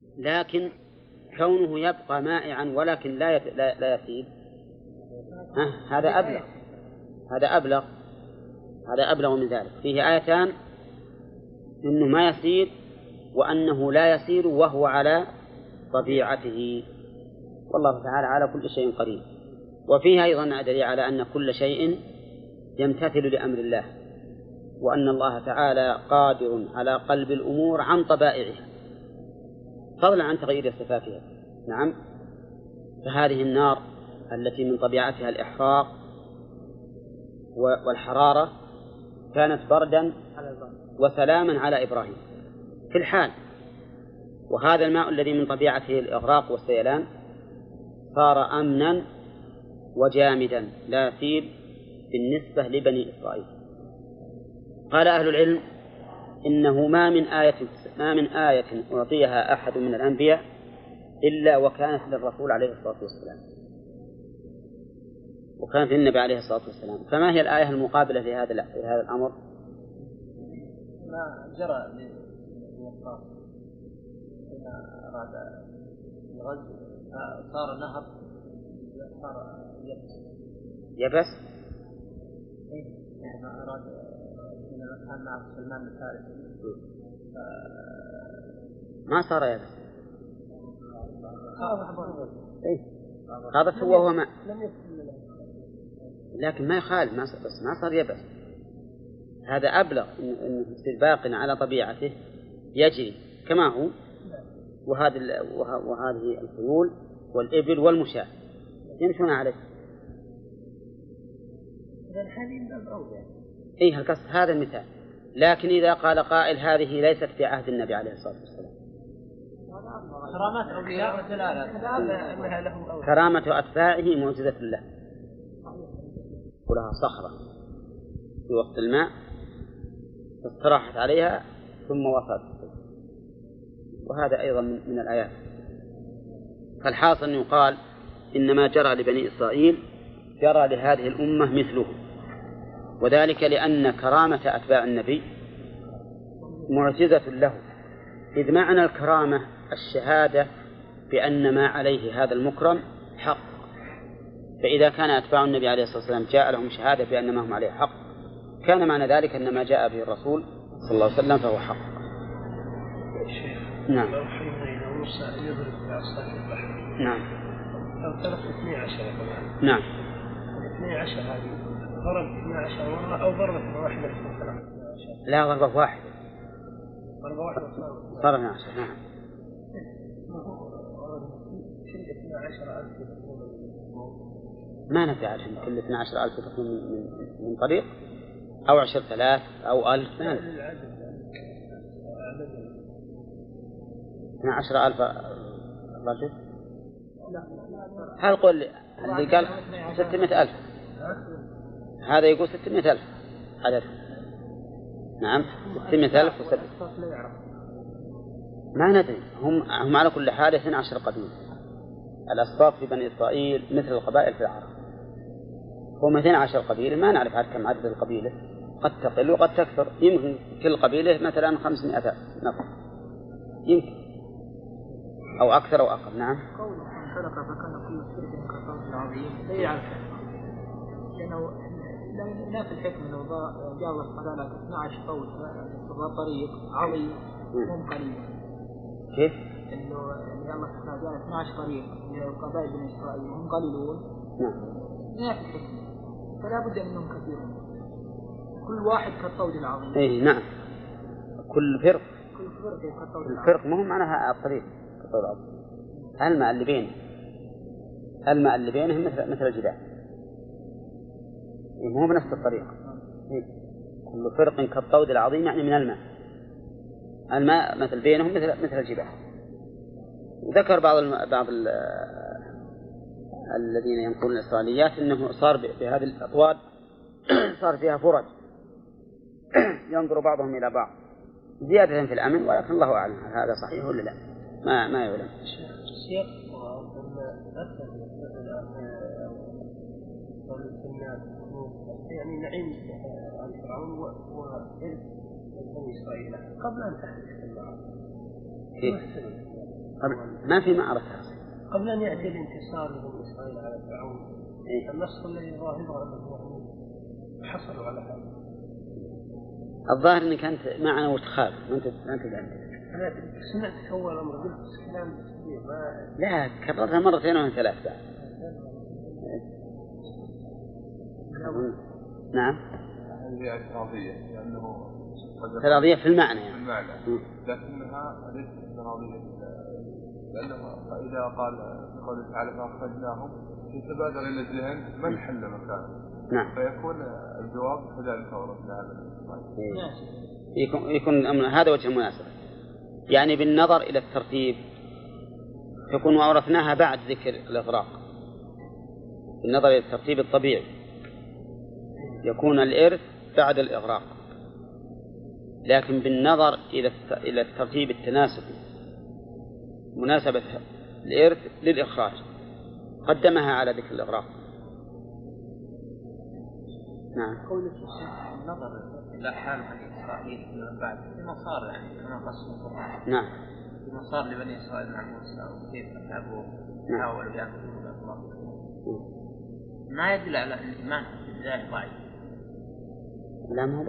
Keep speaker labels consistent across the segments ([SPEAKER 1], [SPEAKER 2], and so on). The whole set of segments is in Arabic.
[SPEAKER 1] لكن كونه يبقى مائعا ولكن لا يسيل، هذا أبلغ. هذا أبلغ من ذلك. فيه آيتان إنه ما يسيل وأنه لا يسيل وهو على طبيعته، والله تعالى على كل شيء قدير. وفيها أيضا دليل على أن كل شيء يمتثل لأمر الله، وأن الله تعالى قادر على قلب الأمور عن طبائعها فضلا عن تغيير صفاتها. نعم. فهذه النار التي من طبيعتها الإحراق والحرارة كانت بردا وسلاما على إبراهيم في الحال، وهذا الماء الذي من طبيعته الإغراق والسيلان صار أمنا وجامدا لا يسيل بالنسبة لبني إسرائيل. قال أهل العلم إنه ما من آية أعطيها أحد من الأنبياء إلا وكانت للرسول عليه الصلاة والسلام، وكانت للنبي عليه الصلاة والسلام. فما هي الآية المقابلة لهذا الأمر؟
[SPEAKER 2] ما جرى للوقاص إذا أراد الغزو صار نهر صار
[SPEAKER 1] يبس.
[SPEAKER 2] يعني أراد كان مع سلمان الفارسي
[SPEAKER 1] ما صار يبس. هذا هو ماء، لكن ما يخالف بس ما صار يبس. هذا أبلغ إنه باق على طبيعته يجري كما هو. وهذه الخيول والإبل والمشاة يمشون عليه. إيه القصد هذا المثال. لكن إذا قال قائل هذه ليست في عهد النبي عليه الصلاة والسلام،
[SPEAKER 2] كرامات أولياء ودلالة
[SPEAKER 1] كرامة أتباعه معجزة له، ولها صخرة في وسط الماء استراحت عليها ثم وصلت، وهذا أيضا من الآيات. فالحاصل أن يقال إنما جرى لبني إسرائيل جرى لهذه الأمة مثله، وذلك لأن كرامة أتباع النبي معجزة له، إذ معنى الكرامة الشهادة بأن ما عليه هذا المكرم حق. فإذا كان أتباع النبي عليه الصلاة والسلام جاء لهم شهادة بأن ما هم عليه حق، كان معنى ذلك أن ما جاء به الرسول صلى الله عليه وسلم فهو حق. نعم. نعم.
[SPEAKER 2] لو ترك 12
[SPEAKER 1] نعم.
[SPEAKER 2] 12 هذه ضرب 12 مرة أو ضربة واحدة في الثلاث؟
[SPEAKER 1] لا، ضربة واحدة.
[SPEAKER 2] ضربة واحدة
[SPEAKER 1] صار 12. نعم. ما ندري عشان كل 12,000 تكون من طريق أو 10,000 أو 1000. ما ندري. 12,000 رجل. هل قل اللي قال 600,000 هذا يقول 600,000 عدد. نعم 600,000 ما ندري. هم على كل حال 12 قبيلة. الأسباط في بني إسرائيل مثل القبائل في العرب، هم 12 قبيلة. ما نعرف كم عدد القبيلة، قد تقل وقد تكثر. يمكن كل قبيلة مثلا 500 نفر يمكن، أو أكثر أو أقل. نعم.
[SPEAKER 2] فكان كل شرك كالطاغوت العظيم لا يعرف، لأنه لا في الحكم لو جاوز قال 12 قول في طريق عظيم هم قليل.
[SPEAKER 1] كيف؟
[SPEAKER 2] إنه الله سبحانه وتعالى 12 طريق لقبائل بني إسرائيل هم قليلون. لا في الحكم، فلا بد منهم كثيرون، كل واحد كالطود العظيم.
[SPEAKER 1] إيه نعم. كل فرق
[SPEAKER 2] كالطود العظيم.
[SPEAKER 1] الفرق مهم معناها الطريق كالطود العظيم. الماء اللي بينهم مثل الجبال، مو بنفس الطريقة. كل فرق كالطود العظيم يعني من الماء مثل بينهم مثل الجبال. ذكر بعض الذين ينقلون الإسرائيليات أنه صار بهذه الأطواد صار فيها فرج ينظر بعضهم إلى بعض زيادة في الأمن، ولكن الله أعلم هذا صحيح ولا لا، ما يعلم.
[SPEAKER 2] الشيخ يعني نعيم عن فرعون وإرث بني إسرائيل قبل أن تحدث المعركة.
[SPEAKER 1] ما في معركة
[SPEAKER 3] قبل أن يأتي الانتصار لبني إسرائيل على فرعون. النص الذي ظاهره أنه حصلوا على هذا.
[SPEAKER 1] الظاهر أنك أنت معنا وتخاف ما أنت
[SPEAKER 3] أنا سمعت أول أمر قلت كلام كثير
[SPEAKER 1] لا كررتها مرتين أو ثلاث بعد. نعم.
[SPEAKER 4] هذه اعتراضية لأنه
[SPEAKER 1] اعتراضية في المعنى يعني.
[SPEAKER 4] في المعنى لكنها ليست اعتراضية لأنه إذا قال بقوله تعالى فأخرجناهم يتبادر إلى الذهن من حل مكانه.
[SPEAKER 1] نعم.
[SPEAKER 4] فيكون الجواب كذلك ورد هذا.
[SPEAKER 1] يكون هذا وجه مناسب. يعني بالنظر إلى الترتيب تكون وأورثناها بعد ذكر الإغراق. بالنظر إلى الترتيب الطبيعي يكون الإرث بعد الإغراق، لكن بالنظر إلى الترتيب التناسبي مناسبة الإرث للإخراج قدمها على ذكر الإغراق. نعم.
[SPEAKER 2] قول النظر إلى حال بني إسرائيل من بعد في مسار يعني كما قصد القرآن.
[SPEAKER 1] نعم.
[SPEAKER 2] في مسار لبني إسرائيل مع موسى وكيف أتعبوا حاولوا يأخذوا الله ما يدل على الإيمان بالله ضعيف.
[SPEAKER 1] لا ما هو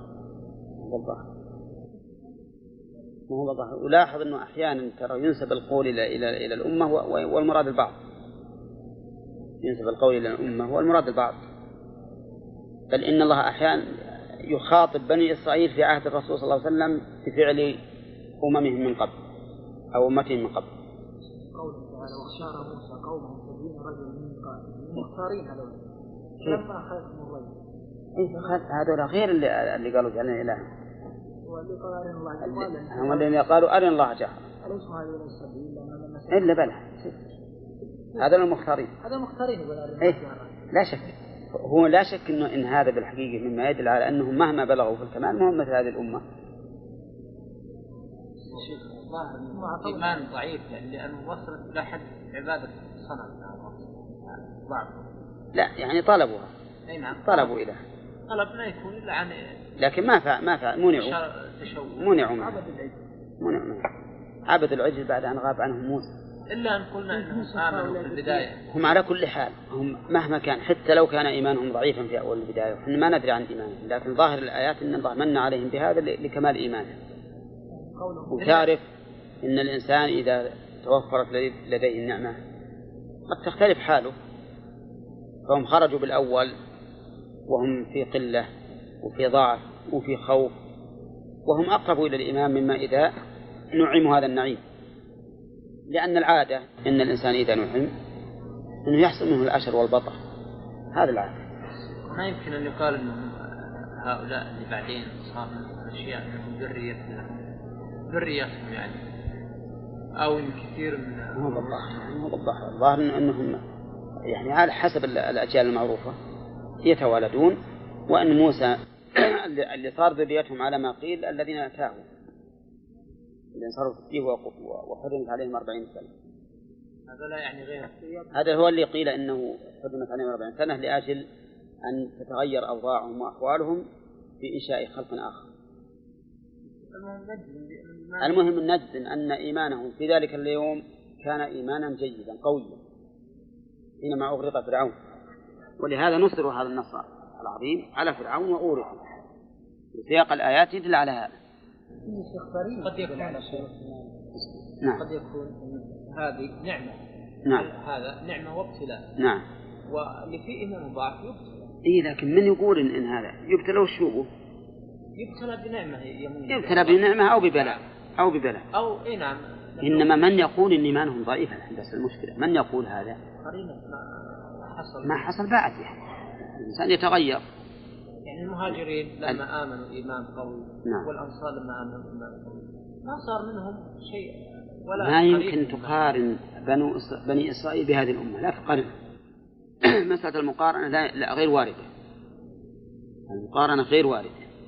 [SPEAKER 1] بالظاهر ولاحظ أنه أحيانا ترى ينسب القول إلى الأمة والمراد البعض. ينسب القول إلى الأمة والمراد البعض. بل إن الله أحيانا يخاطب بني إسرائيل في عهد الرسول صلى الله عليه وسلم بفعل أممهم من قبل أو أمتهم من قبل.
[SPEAKER 2] قوله تعالى واختار موسى قومه 70 رجلا من قائد مختارين هذول لما أخذهم الرجل.
[SPEAKER 1] هذول غير اللي قالوا جعلنا إله.
[SPEAKER 2] واللي قال أرنا الله جهرا.
[SPEAKER 1] هم الذين قالوا أرنا الله جهرا.
[SPEAKER 2] أليس هذول السبيل
[SPEAKER 1] إلا بلى. هذول المختارين.
[SPEAKER 2] هذا مختارين يقول أرنا
[SPEAKER 1] الله جهرا. لا شك. هو لا شك إن هذا بالحقيقة مما يدل على أنهم مهما بلغوا في الكمال ما هم مثل هذه الأمة.
[SPEAKER 2] إيمان ضعيف لأنه وصلت إلى حد عبادة صنم ضعف.
[SPEAKER 1] لا يعني طلبوها.
[SPEAKER 2] أي نعم.
[SPEAKER 1] طلبوا إله.
[SPEAKER 2] طلب لا يكون إلا عن.
[SPEAKER 1] لكن ما فعل منعوا. عبد العجل بعد أن غاب عنهم موسى.
[SPEAKER 2] إلا أن قلنا أنهم آمنوا في البداية.
[SPEAKER 1] هم على كل حال هم مهما كان حتى لو كان إيمانهم ضعيفا في أول البداية إحنا ما ندري عن إيمانهم، لكن ظاهر الآيات أن الله من عليهم بهذا لكمال إيمانهم. وتعرف إن الإنسان إذا توفرت لديه النعمة قد تختلف حاله. فهم خرجوا بالأول وهم في قلة وفي ضعف وفي خوف، وهم أقرب إلى الإيمان مما إذا نعموا هذا النعيم. لأن العادة إن الإنسان إذا نعم إنه يحصل منه العشر والبطر. هذا العادة.
[SPEAKER 2] ما يمكن أن يقال أن هؤلاء اللي بعدين صار من أشياء من ذريتهم يعني أو من كثير من
[SPEAKER 1] هو الظاهر أنهم يعني على حسب الأجيال المعروفة يتوالدون، وأن موسى اللي صار ذريتهم على ما قيل الذين أتاهم اللي انصرفوا فيه وحرمت عليهم 40 سنة.
[SPEAKER 2] هذا لا يعني غير.
[SPEAKER 1] هذا هو اللي قيل إنه حرمت عليهم 40 سنة لأجل أن تتغير أوضاعهم وأحوالهم في إنشاء خلق آخر. المهم نجزم أن إيمانهم في ذلك اليوم كان إيمانا جيدا قويا حينما أغرق فرعون، ولهذا نصر هذا النصر العظيم على فرعون وأورثه. سياق الآيات يدل على هذا.
[SPEAKER 2] قد يكون
[SPEAKER 1] نعم.
[SPEAKER 2] قد يكون هذه نعمة.
[SPEAKER 1] نعم.
[SPEAKER 2] هذا نعمة وابتلاء.
[SPEAKER 1] نعم.
[SPEAKER 2] واللي فيه إيمان ضعف يبتلى.
[SPEAKER 1] لكن من يقول إن هذا يبتلى وشوبه؟
[SPEAKER 2] يبتلى بنعمة
[SPEAKER 1] يبتلى بنعمة أو ببلاء
[SPEAKER 2] أو نعم.
[SPEAKER 1] إنما من يقول إن إيمانهم ضعيفا بس المشكلة من يقول هذا ما حصل بعد يعني الإنسان يتغير.
[SPEAKER 2] يعني المهاجرين لما آمنوا إيمان قوي.
[SPEAKER 1] نعم.
[SPEAKER 2] والأنصار لما آمنوا إيمان قوي ما صار منهم شيء ولا.
[SPEAKER 1] ما يمكن تقارن بني إسرائيل بهذه الأمة، لا تقارن. مسألة المقارنة لا غير واردة. المقارنة غير واردة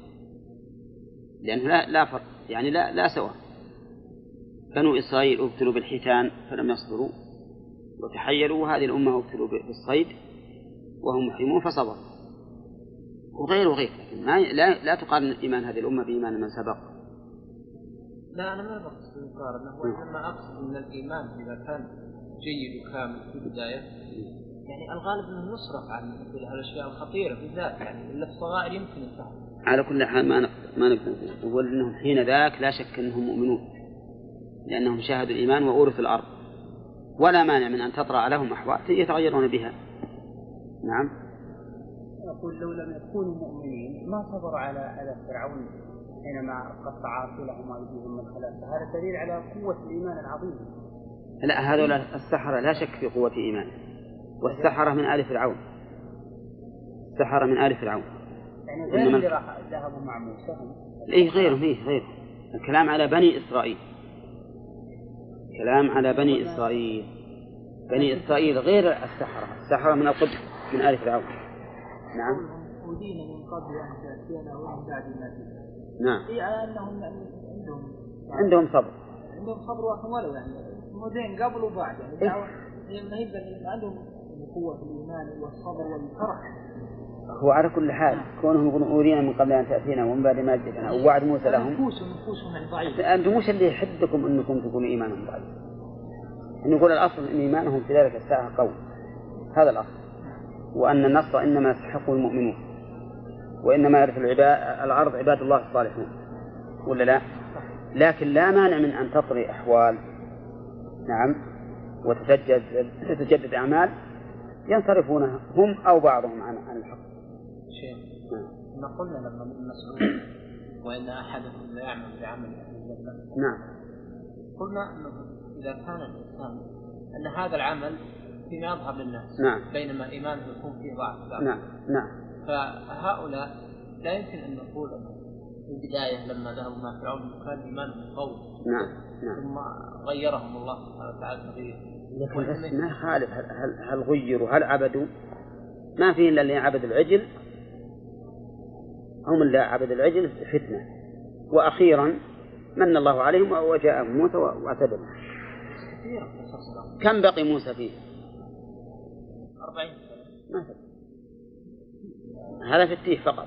[SPEAKER 1] لأنه لا فرق يعني لا سواء. بنو إسرائيل ابتلوا بالحيتان فلم يصبروا وتحيلوا، وهذه الأمة ابتلوا بالصيد وهم محرمون فصبروا. وغير لكن لا تقارن إيمان هذه الأمة بإيمان من سبق.
[SPEAKER 3] لا أنا ما بقصد المقارنة، وإنما أقصد أن الإيمان إذا كان جيد وكامل في البداية يعني الغالب أنه يصرف عن الأشياء الخطيرة بالذات، يعني إلا الصغائر يمكن الفهم.
[SPEAKER 1] على كل حال ما نقدر نقول أنهم حين ذاك لا شك أنهم مؤمنون، لأنهم شاهدوا الإيمان وأورثوا الأرض، ولا مانع من أن تطرأ لهم أحوال يتغيرون بها. نعم.
[SPEAKER 5] أقول لو لم يكونوا مؤمنين ما صبروا على فرعون حينما قطع أرجلهم وأيديهم من خلاف، فهذا دليل على قوة الإيمان العظيم.
[SPEAKER 1] لا، هذول السحرة لا شك في قوة إيمان، والسحرة من آل فرعون، السحرة من آل فرعون.
[SPEAKER 5] يعني غير اللي راح ذهبوا مع موسى.
[SPEAKER 1] إيه غيره. الكلام على بني إسرائيل، كلام على بني إسرائيل. بني إسرائيل غير السحرة من القبط من آل فرعون. نعم.
[SPEAKER 2] ودين من قبل أن تأتينا ومن بعد ما تأتينا.
[SPEAKER 1] نعم.
[SPEAKER 2] إيه على أنهم
[SPEAKER 1] عندهم صبر.
[SPEAKER 2] عندهم صبر وأحوال، يعني مدين قبل وبعد، يعني دعوة ما يبدأ عندهم قوة الإيمان والصبر والفرح.
[SPEAKER 1] هو على كل حال كونهم يقولون أورينا من قبل أن تأتينا ومن بعد ما جئتنا ووعد موسى لهم.
[SPEAKER 2] نفوسهم ضعيفة.
[SPEAKER 1] أنتم مش اللي يحدكم أنكم تكونوا إيمانهم ضعيف. نقول الأصل أن إيمانهم في ذلك الساعة قوي، هذا الأصل، وأن النصر إنما يستحقه المؤمنون، وإنما يرث الأرض عباد الله الصالحون، ولا لا؟ لكن لا مانع من أن تطري أحوال، نعم، وتتجدد أعمال ينصرفونها هم أو بعضهم عن الحق.
[SPEAKER 3] شيء ما قلنا لما من مسعود وإن أحدهم لا يعمل بعمل أهل الجنة.
[SPEAKER 1] نعم.
[SPEAKER 3] قلنا أنه إذا كان الإنسان أن هذا العمل فيما يظهر للناس،
[SPEAKER 1] نعم،
[SPEAKER 3] بينما إيمانه يكون فيه ضعف.
[SPEAKER 1] نعم.
[SPEAKER 3] فهؤلاء لا يمكن أن نقول في البداية لما ذهبوا مع فرعون كان إيمانهم قوي.
[SPEAKER 1] نعم.
[SPEAKER 3] ثم غيرهم الله سبحانه وتعالى تغيير.
[SPEAKER 1] لكن بس ما خالف، هل غيروا هل عبدوا؟ ما فيه إلا اللي عبد العجل، هم اللي عبد العجل فتنة، وأخيرا من الله عليهم وجاء موسى واعتدلوا. كم بقي موسى فيه؟
[SPEAKER 3] 40
[SPEAKER 1] سنة. هذا في التيه فقط.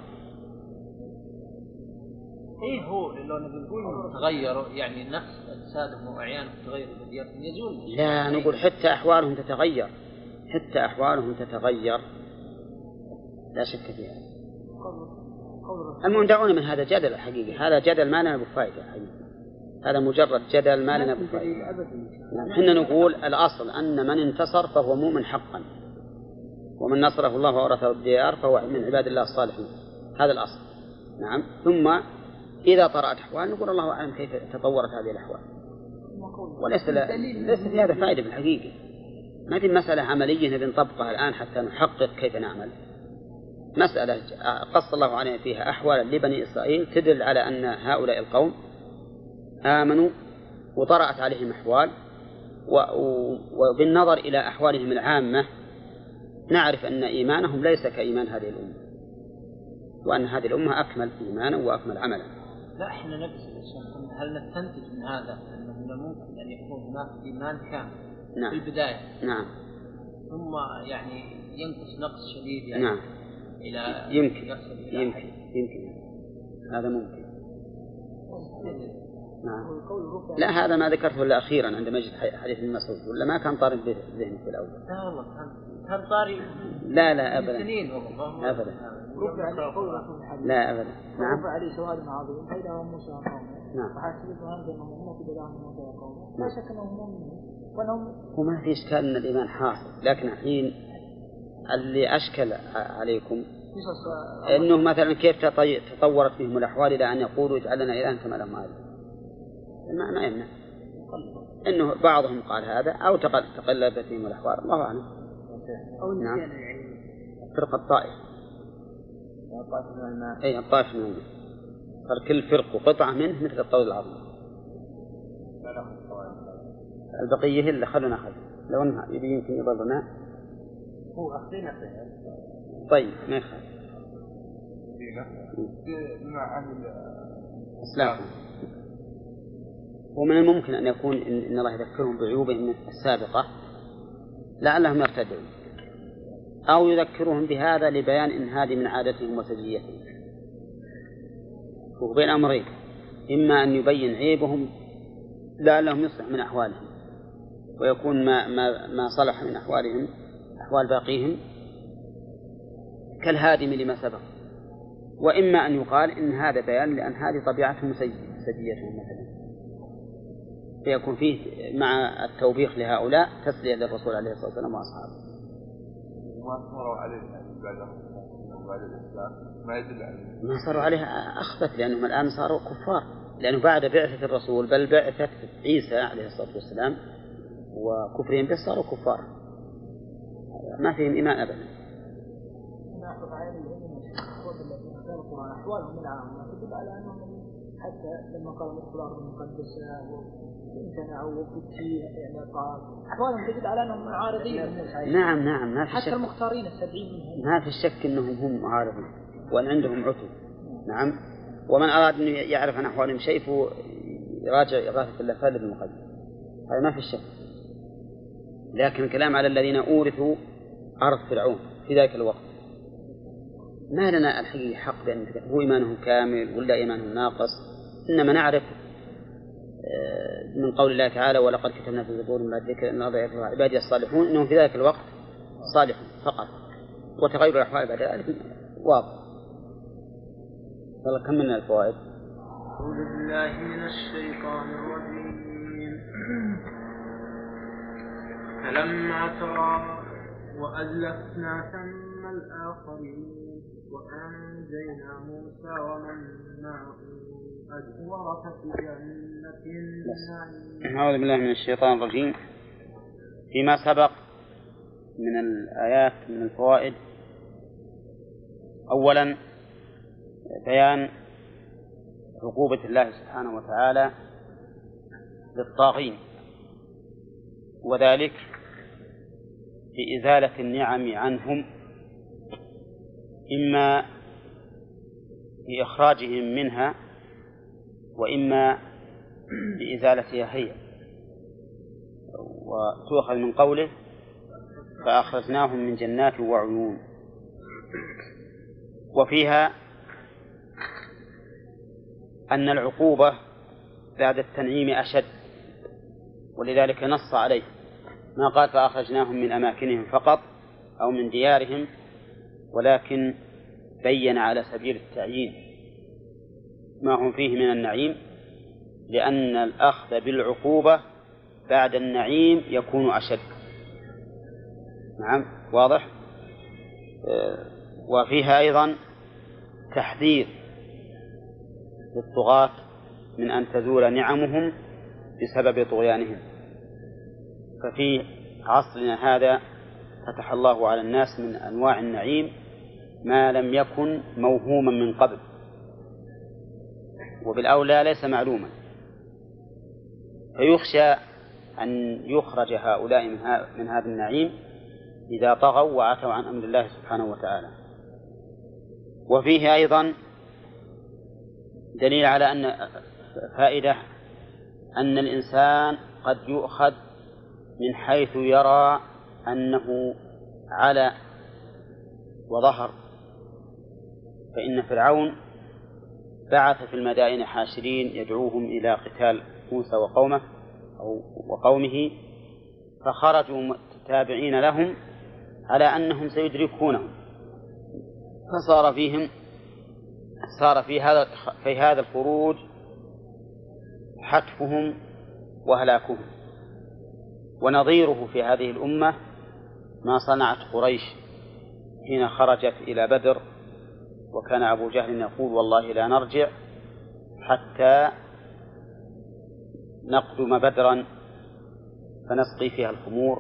[SPEAKER 3] إيه هو لو نقول تغيروا يعني نفس أجسادهم وأعيانهم تغير بدياتهم يزول.
[SPEAKER 1] لا، نقول حتى أحوالهم تتغير، حتى أحوالهم تتغير لا شك فيها. المهم دعونا من هذا جدل الحقيقة، هذا جدل ما لنا بفائدة حقيقة، هذا مجرد جدل ما لنا بفائدة. حنا نقول الأصل أن من انتصر فهو مؤمن حقا، ومن نصره الله وورثه الديار فهو من عباد الله الصالحين، هذا الأصل. نعم. ثم إذا طرأت أحوال نقول الله أعلم كيف تطورت هذه الأحوال، وليس في هذا فائدة بالحقيقة. ما في مسألة عملية نبي نطبقها الآن حتى نحقق كيف نعمل. مسألة قص الله علينا فيها أحوالا لبني إسرائيل تدل على أن هؤلاء القوم آمنوا وطرأت عليهم أحوال، وبالنظر إلى أحوالهم العامة نعرف أن إيمانهم ليس كإيمان هذه الأمة، وأن هذه الأمة أكمل إيمانا وأكمل عملا.
[SPEAKER 3] لا، إحنا نفس هل نستنتج من هذا أنه ممكن أن يكون هناك إيمان كامل
[SPEAKER 1] نعم.
[SPEAKER 3] في البداية،
[SPEAKER 1] نعم،
[SPEAKER 3] ثم يعني ينقص نقص شديد يعني
[SPEAKER 1] نعم.
[SPEAKER 3] إلى
[SPEAKER 1] يمكن هذا ممكن. نعم. لا، هذا ما ذكرته إلا أخيرا عندما جئت حديث ابن مسعود، ولا ما كان طارد بذهني في الأول؟
[SPEAKER 3] لا والله كان طاري.
[SPEAKER 1] لا أبدا.
[SPEAKER 3] سنين والله.
[SPEAKER 1] أبدا.
[SPEAKER 2] لا
[SPEAKER 1] أبدا. نعم.
[SPEAKER 2] رفع عليه سواد عظيم فإذا موسى قومه.
[SPEAKER 1] نعم.
[SPEAKER 2] وحاسبهم أنهم هم في بلاهم موسى قومه. لا شك أنهم مؤمنون.
[SPEAKER 1] وما في إشكال أن الإيمان حاصل، لكن الحين اللي أشكل عليكم إنه مثلا كيف تطورت فيهم الأحوال إلى أن يقولوا اجعل لنا إلها كما لهم آلهة. ما يمنع إنه بعضهم قال هذا أو تقلبت فيهم الأحوال، الله أعلم. نعم. فرقة الطائف. أي الطائف من الماء، صار كل فرق قطعة منه مثل الطود العظيم. البقية اللي خلونا أخذ لو أنها يمكن يضرنا
[SPEAKER 3] هو أخذنا.
[SPEAKER 1] طيب ما يخالف. إسلام. ومن الممكن أن يكون إن الله يذكرهم بعيوبهم السابقة لعلهم يرتدعون، أو يذكرهم بهذا لبيان إن هذه من عادتهم وسجيتهم. وبين أمرين، إما أن يبين عيبهم لعلهم يصلح من أحوالهم ويكون ما صلح من أحوالهم أحوال باقيهم كالهادم لما سبق، وإما أن يقال إن هذا بيان لأن هذه طبيعتهم سجيتهم مثلا، فيكون فيه مع التوبيخ لهؤلاء تسلية للرسول عليه الصلاة والسلام وأصحابه.
[SPEAKER 4] ما صاروا عليه بعد الإسلام ما يدل عليه،
[SPEAKER 1] ما صاروا عليه أخبث، لأنهم الآن صاروا كفار، لأنه بعد بعثة الرسول بل بعثة عيسى عليه الصلاة والسلام وكفرهم به صاروا كفار ما فيهم إيمان أبدا.
[SPEAKER 2] نأخذ على الذين خلقوا عن أحوالهم من عام تدل على أنهم حتى لما قالوا الأخبار المقدسة وامتنعوا وفتي يعني قال أحوالهم تدل على أنهم معارضين.
[SPEAKER 1] نعم ما في
[SPEAKER 2] حتى
[SPEAKER 1] شك،
[SPEAKER 2] المختارين السبعين منهم
[SPEAKER 1] ما في شك أنهم هم معارضين وأن عندهم عتو. نعم، ومن أراد أن يعرف عن أحوالهم شيء يراجع إغاثة اللفظ المقدس، هذا ما في شك. لكن الكلام على الذين أورثوا أرض فرعون في ذلك الوقت ما لنا الحقيقة حق بأن هو إيمانهم كامل ولا إيمانهم ناقص، إنما نعرف من قول الله تعالى ولقد كتبنا في الزبور من الذكر أن الله يرفع عبادي الصالحون إنهم في ذلك الوقت صالحون فقط، وتغير الأحوال بعد ذلك واضح. والله كم من الفوائد.
[SPEAKER 3] أعوذ بالله من الشيطان الرجيم. فلما ترى وأزلفنا ثم الآخرين وأنجينا موسى ومن معه ورثة جنة النعيم.
[SPEAKER 1] أعوذ بالله من الشيطان الرجيم. فيما سبق من الآيات من الفوائد، أولا بيان عقوبة الله سبحانه وتعالى للطاغين، وذلك بإزالة النعم عنهم، إما بإخراجهم منها وإما بإزالتها هي. وتؤخذ من قوله فأخرجناهم من جنات وعيون، وفيها أن العقوبة بعد التنعيم أشد، ولذلك نص عليه ما قال فأخرجناهم من أماكنهم فقط أو من ديارهم، ولكن بين على سبيل التعيين ما هم فيه من النعيم، لأن الأخذ بالعقوبة بعد النعيم يكون أشد. نعم واضح. وفيها أيضا تحذير للطغاة من أن تزول نعمهم بسبب طغيانهم. ففي عصرنا هذا فتح الله على الناس من أنواع النعيم ما لم يكن موهوما من قبل، وبالأولى ليس معلوما، فيخشى أن يخرج هؤلاء من هذا النعيم إذا طغوا وعتوا عن أمر الله سبحانه وتعالى. وفيه أيضا دليل على أن فائدة أن الإنسان قد يؤخذ من حيث يرى أنه على وظهر. فإن فرعون بعث في المدائن حاشرين يدعوهم إلى قتال موسى وقومه، فخرجوا تابعين لهم على أنهم سيدركونهم، فصار في هذا الخروج حتفهم وهلاكهم. ونظيره في هذه الأمة ما صنعت قريش حين خرجت إلى بدر، وكان أبو جهل يقول والله لا نرجع حتى نقدم بدرا فنسقي فيها الخمور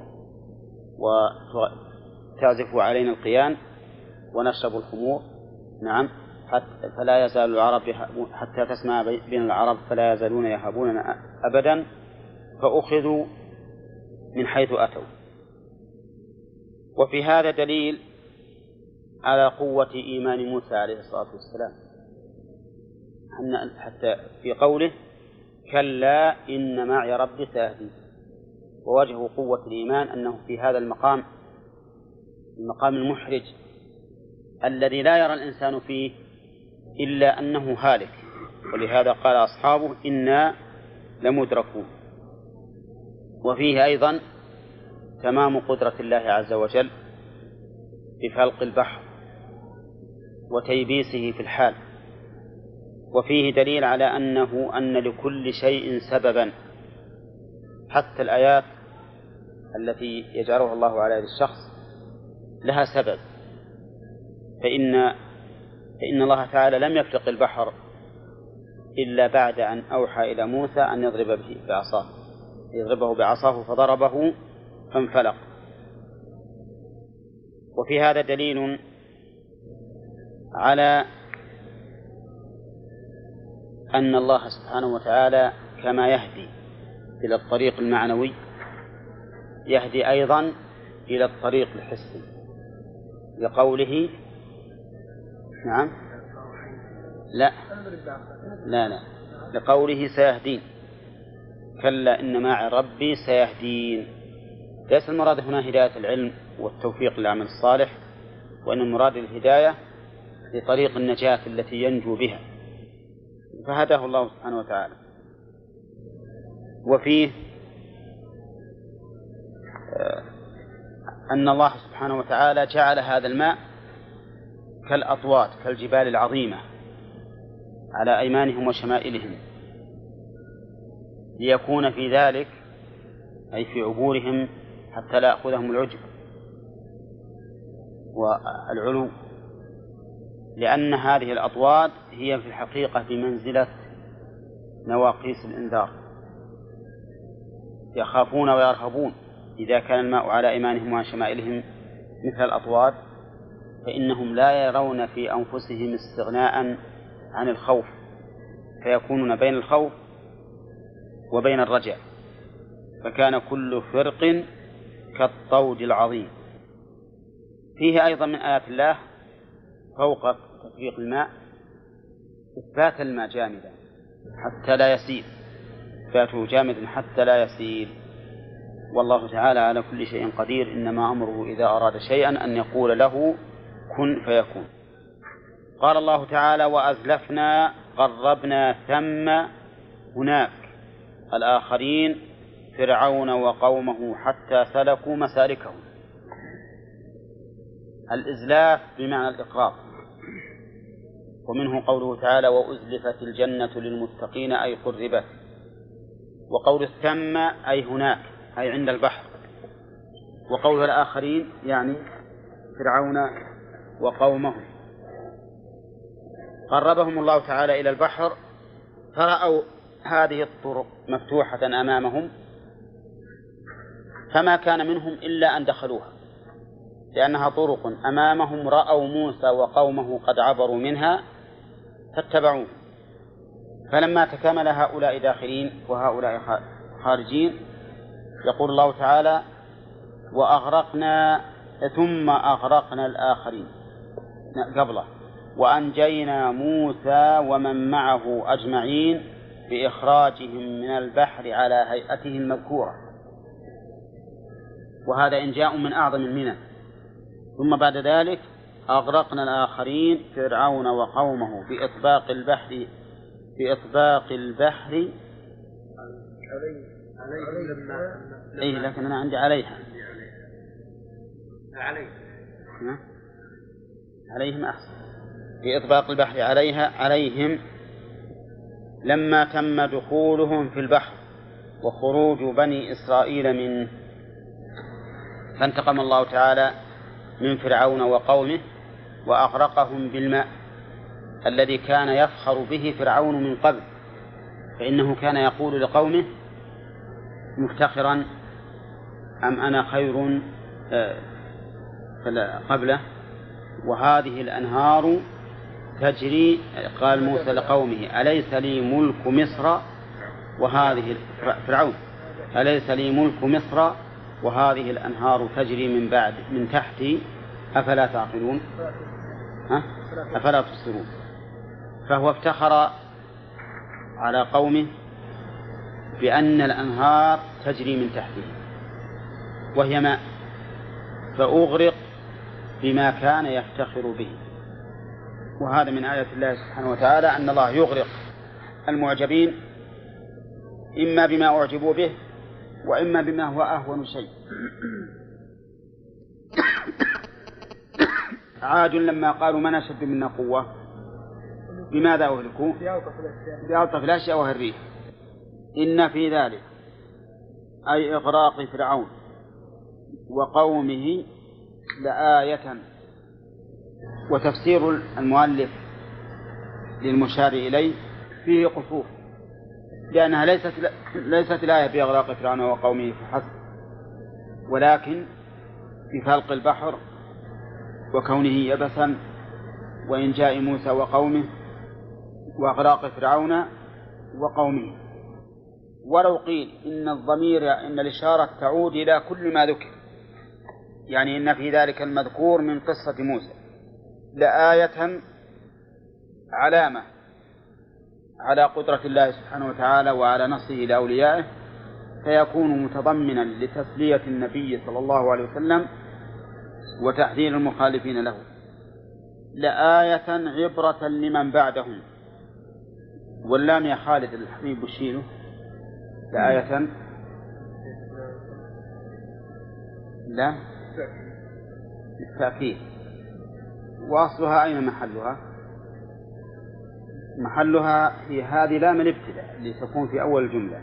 [SPEAKER 1] وتعزف علينا القيان ونشرب الخمور. نعم، فلا يزال العرب حتى تسمع بين العرب فلا يزالون يهابوننا أبدا، فأخذوا من حيث أتوا. وفي هذا دليل على قوة إيمان موسى عليه الصلاة والسلام، حتى في قوله كلا إن معي ربي سيهدين. ووجه قوة الإيمان أنه في هذا المقام المحرج الذي لا يرى الإنسان فيه إلا أنه هالك ولهذا قال أصحابه إنا لمدركون. وفيه أيضا تمام قدرة الله عز وجل بفلق البحر وتيبيسه في الحال. وفيه دليل على أن لكل شيء سببا، حتى الآيات التي يجعلها الله على يد الشخص لها سبب. فإن الله تعالى لم يفلق البحر إلا بعد أن أوحى إلى موسى أن يضربه بعصاه فضربه فانفلق. وفي هذا دليل على أن الله سبحانه وتعالى كما يهدي إلى الطريق المعنوي يهدي أيضا إلى الطريق الحسي، لقوله نعم لا لقوله سيهدين، كلا إن معي ربي سيهدين. ليس المراد هنا هداية العلم والتوفيق للعمل الصالح، وإن المراد الهداية لطريق النجاة التي ينجو بها، فهداه الله سبحانه وتعالى. وفيه أن الله سبحانه وتعالى جعل هذا الماء كالأطوات كالجبال العظيمة على أيمانهم وشمائلهم، ليكون في ذلك أي في عبورهم حتى لا يأخذهم العجب والعلو، لأن هذه الأطوات هي في الحقيقة بمنزلة نواقيس الإنذار، يخافون ويرهبون. إذا كان الماء على أيمانهم وشمائلهم مثل الأطوات فإنهم لا يرون في أنفسهم استغناء عن الخوف، فيكونون بين الخوف وبين الرجاء، فكان كل فرق كالطود العظيم. فيه أيضا من آيات الله فوق تفريق الماء إثبات الماء جامدا حتى لا يسيل، إثباته جامدا حتى لا يسيل. والله تعالى على كل شيء قدير، إنما أمره إذا أراد شيئا أن يقول له كن فيكون. قال الله تعالى وأزلفنا قربنا ثم هناك الآخرين فرعون وقومه حتى سلكوا مسالكهم. الإزلاف بمعنى الإقرار، ومنه قوله تعالى وأزلفت الجنة للمتقين أي قربت. وقول الثم أي هناك أي عند البحر. وقول الآخرين يعني فرعون وقومه. قربهم الله تعالى إلى البحر فرأوا هذه الطرق مفتوحة أمامهم، فما كان منهم إلا أن دخلوها، لأنها طرق أمامهم. رأوا موسى وقومه قد عبروا منها فاتبعوه، فلما تكامل هؤلاء داخلين وهؤلاء خارجين يقول الله تعالى وأغرقنا ثم أغرقنا الآخرين قبله وأنجينا موسى ومن معه أجمعين بإخراجهم من البحر على هيئته المذكورة. وهذا إنجاء من أعظم المنن. ثم بعد ذلك أغرقنا الآخرين فرعون وقومه بإطباق البحر أي لكن أنا عندي عليها عليهم أحسن بإطباق البحر عليهم لما تم دخولهم في البحر وخروج بني إسرائيل منه. فانتقم الله تعالى من فرعون وقومه وأغرقهم بالماء الذي كان يفخر به فرعون من قبل، فإنه كان يقول لقومه مفتخرا أم أنا خير قبله وهذه الأنهار تجري. قال موسى لقومه أليس لي ملك مصر وهذه فرعون أليس لي ملك مصر وهذه الأنهار تجري من تحتي أفلا تعقلون أفلا تبصرون. فهو افتخر على قومه بأن الأنهار تجري من تحته وهي ماء، فأغرق بما كان يفتخر به. وهذا من آيات الله سبحانه وتعالى أن الله يغرق
[SPEAKER 6] المعجبين إما بما أعجبوا به وإما بما هو أهون شيء. عاد لما قالوا من أشد منا قوة بماذا أهلكوا؟ بألطف الأشياء وهي الريح. إن في ذلك أي إغراق فرعون وقومه لآية. وتفسير المؤلف للمشار إليه فيه قصور، لأنها ليست الآية في إغراق فرعون وقومه فحسب، ولكن في فلق البحر وكونه يبسا وإنجاء موسى وقومه وإغراق فرعون وقومه. ولو قيل إن الضمير إن الإشارة تعود إلى كل ما ذكر، يعني إن في ذلك المذكور من قصة موسى لآية علامة على قدرة الله سبحانه وتعالى وعلى نصره لأوليائه، فيكون متضمنا لتسلية النبي صلى الله عليه وسلم وتحذير المخالفين له. لآية عبرة لمن بعدهم. واللام يا خالد الحبيب وشيله لآية لا التأكيد. وأصلها أين محلها؟ محلها في هذه لام الابتداء اللي تكون في أول الجملة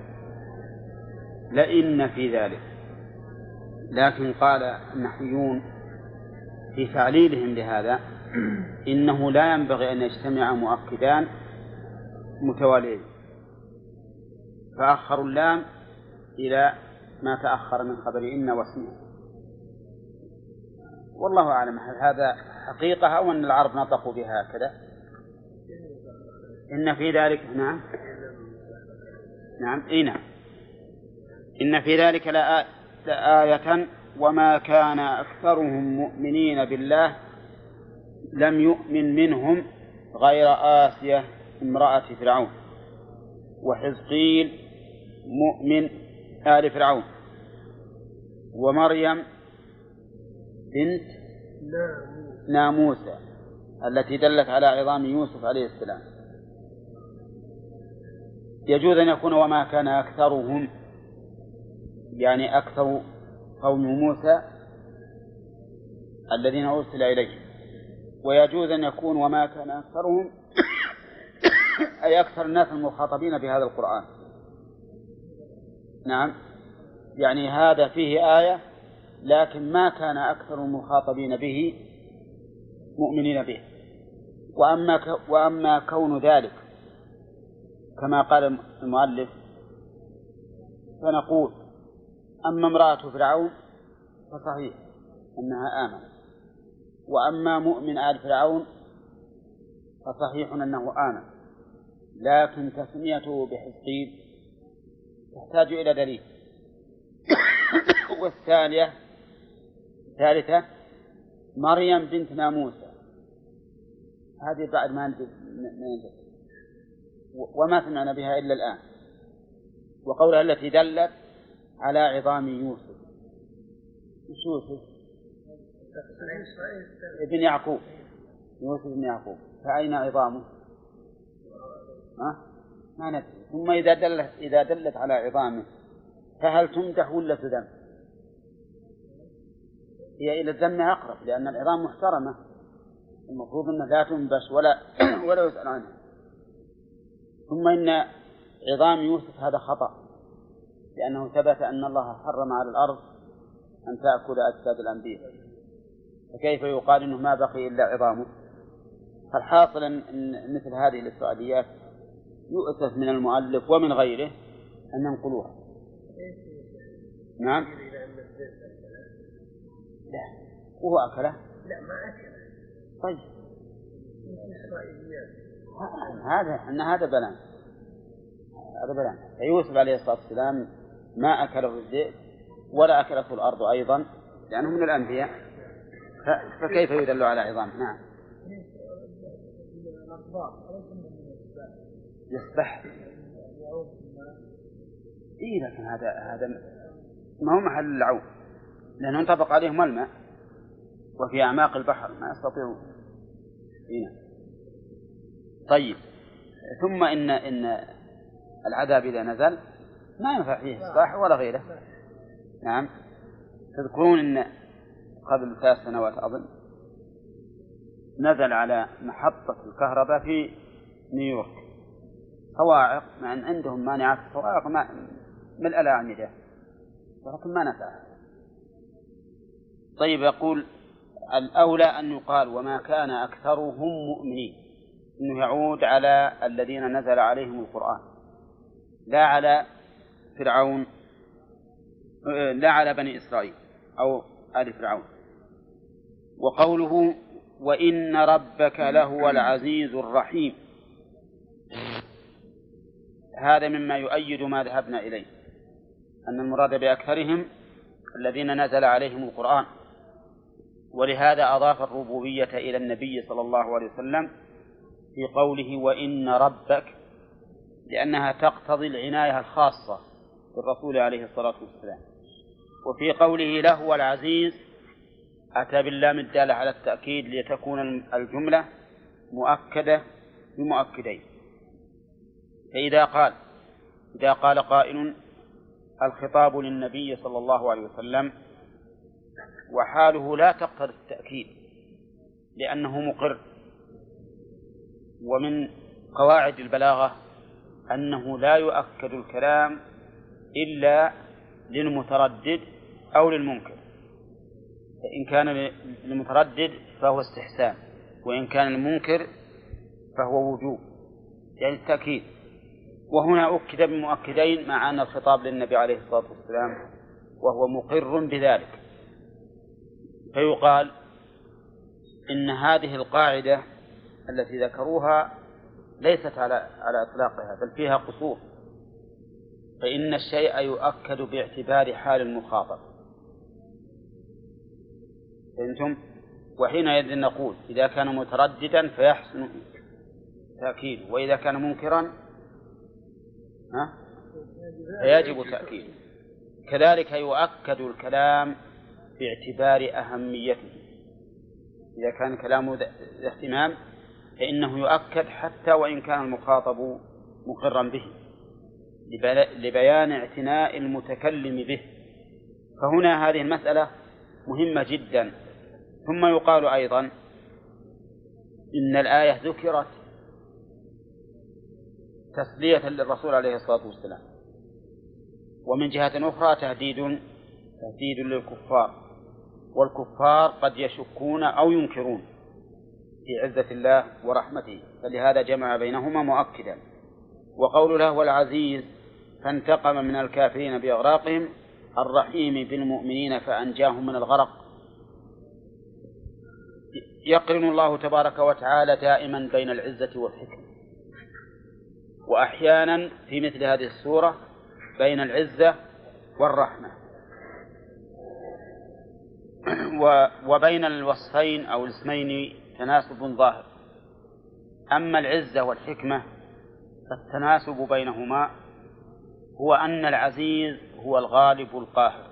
[SPEAKER 6] لئن في ذلك. لكن قال النحويون في تعليلهم لهذا إنه لا ينبغي أن يجتمع مؤكدان متواليين، فأخروا اللام إلى ما تأخر من خبر إن واسمه. والله أعلم هل هذا حقيقة أو أن العرب نطقوا بها هكذا. إن في ذلك نعم إن في ذلك لآية وما كان أكثرهم مؤمنين بالله لم يؤمن منهم غير آسية امرأة فرعون وحزقيل مؤمن آل فرعون ومريم بنت ناموسى التي دلت على عظام يوسف عليه السلام. يجوز أن يكون وما كان أكثرهم يعني أكثر قوم موسى الذين أرسل إليهم، ويجوز أن يكون وما كان أكثرهم أي أكثر الناس المخاطبين بهذا القرآن. نعم، يعني هذا فيه آية لكن ما كان أكثر المخاطبين به مؤمنين به. وأما كون ذلك كما قال المؤلف فنقول أما امرأة فرعون فصحيح أنها آمنت، وأما مؤمن آل فرعون فصحيح أنه آمن، لكن تسميته بحزقيل تحتاج إلى دليل. والثالثة مريم بنت ناموسى، هذه بعد ما ننزل وما سمعنا بها إلا الآن. وقولها التي دلت على عظام يوسف ابن يعقوب، يوسف بن يعقوب، فأين عظامه؟ ما ندري. ثم إذا دلت على عظامه فهل تمدح ولا تذم؟ هي إلى الذم أقرب، لأن العظام محترمة المفروض أنها لا تنبش ولا يسأل عنها. ثم إن عظام يوسف هذا خطأ، لأنه ثبت أن الله حرم على الأرض أن تأكل أجساد الأنبياء، فكيف يقال إنه ما بقي إلا عظامه؟ فالحاصل أن مثل هذه الإسرائيليات يؤسف من المؤلف ومن غيره أن ينقلوها. نعم، لا وهو أكله؟
[SPEAKER 7] لا ما أكله.
[SPEAKER 6] طيب هذا بلان، هذا بلان. فيوسف عليه الصلاة والسلام ما أكله الذئب ولا أكلته الأرض أيضا لأنه من الأنبياء، فكيف يدل على عظام؟ نعم يسبح. إيه لكن هذا ما هو محل العوم، لأنه انطبق عليهم الماء وفي أعماق البحر ما يستطيعون. طيب ثم إن العذاب إذا نزل ما ينفع فيه إصلاح ولا غيره. نعم. تذكرون إن قبل 3 سنوات أظن نزل على محطة الكهرباء في نيويورك صواعق، مع أن عندهم مانعات الصواعق من الألاعمدة، ولكن ما نفع. طيب، يقول الأولى أن يقال وما كان أكثرهم مؤمنين، إنه يعود على الذين نزل عليهم القرآن، لا على فرعون، لا على بني إسرائيل أو آل فرعون. وقوله وإن ربك لهو العزيز الرحيم، هذا مما يؤيد ما ذهبنا إليه، أن المراد بأكثرهم الذين نزل عليهم القرآن، ولهذا أضاف الربوبية إلى النبي صلى الله عليه وسلم في قوله وإن ربك، لأنها تقتضي العناية الخاصة بالرسول عليه الصلاة والسلام. وفي قوله لهو العزيز أتى باللام الدالة على التأكيد لتكون الجملة مؤكدة بمؤكدين. فإذا قال قائل الخطاب للنبي صلى الله عليه وسلم وحاله لا تقتضي التأكيد لأنه مقر، ومن قواعد البلاغة أنه لا يؤكد الكلام إلا للمتردد أو للمنكر، فإن كان للمتردد فهو استحسان، وإن كان المنكر فهو وجوب، يعني التأكيد. وهنا أكد بمؤكدين مع أن الخطاب للنبي عليه الصلاة والسلام وهو مقر بذلك. فيقال إن هذه القاعدة التي ذكروها ليست على إطلاقها، بل فيها قصور، فإن الشيء يؤكد باعتبار حال المخاطب. فهمتم؟ وحينئذ نقول إذا كان مترددا فيحسن تأكيده، وإذا كان منكرا فيجب تأكيده. كذلك يؤكد الكلام باعتبار أهميته، إذا كان كلامه ذا اهتمام فإنه يؤكد حتى وإن كان المخاطب مقرا به، لبيان اعتناء المتكلم به. فهنا هذه المسألة مهمة جدا. ثم يقال أيضا إن الآية ذكرت تسلية للرسول عليه الصلاة والسلام، ومن جهة أخرى تهديد للكفار، والكفار قد يشكون أو ينكرون في عزة الله ورحمته، فلهذا جمع بينهما مؤكدا. وقول له والعزيز فانتقم من الكافرين بإغراقهم الرحيم بالمؤمنين فأنجاهم من الغرق. يقرن الله تبارك وتعالى دائما بين العزة والحكمة، وأحيانا في مثل هذه السورة بين العزة والرحمة، وبين الوصفين أو الاسمين تناسب ظاهر. أما العزة والحكمة فالتناسب بينهما هو أن العزيز هو الغالب القاهر،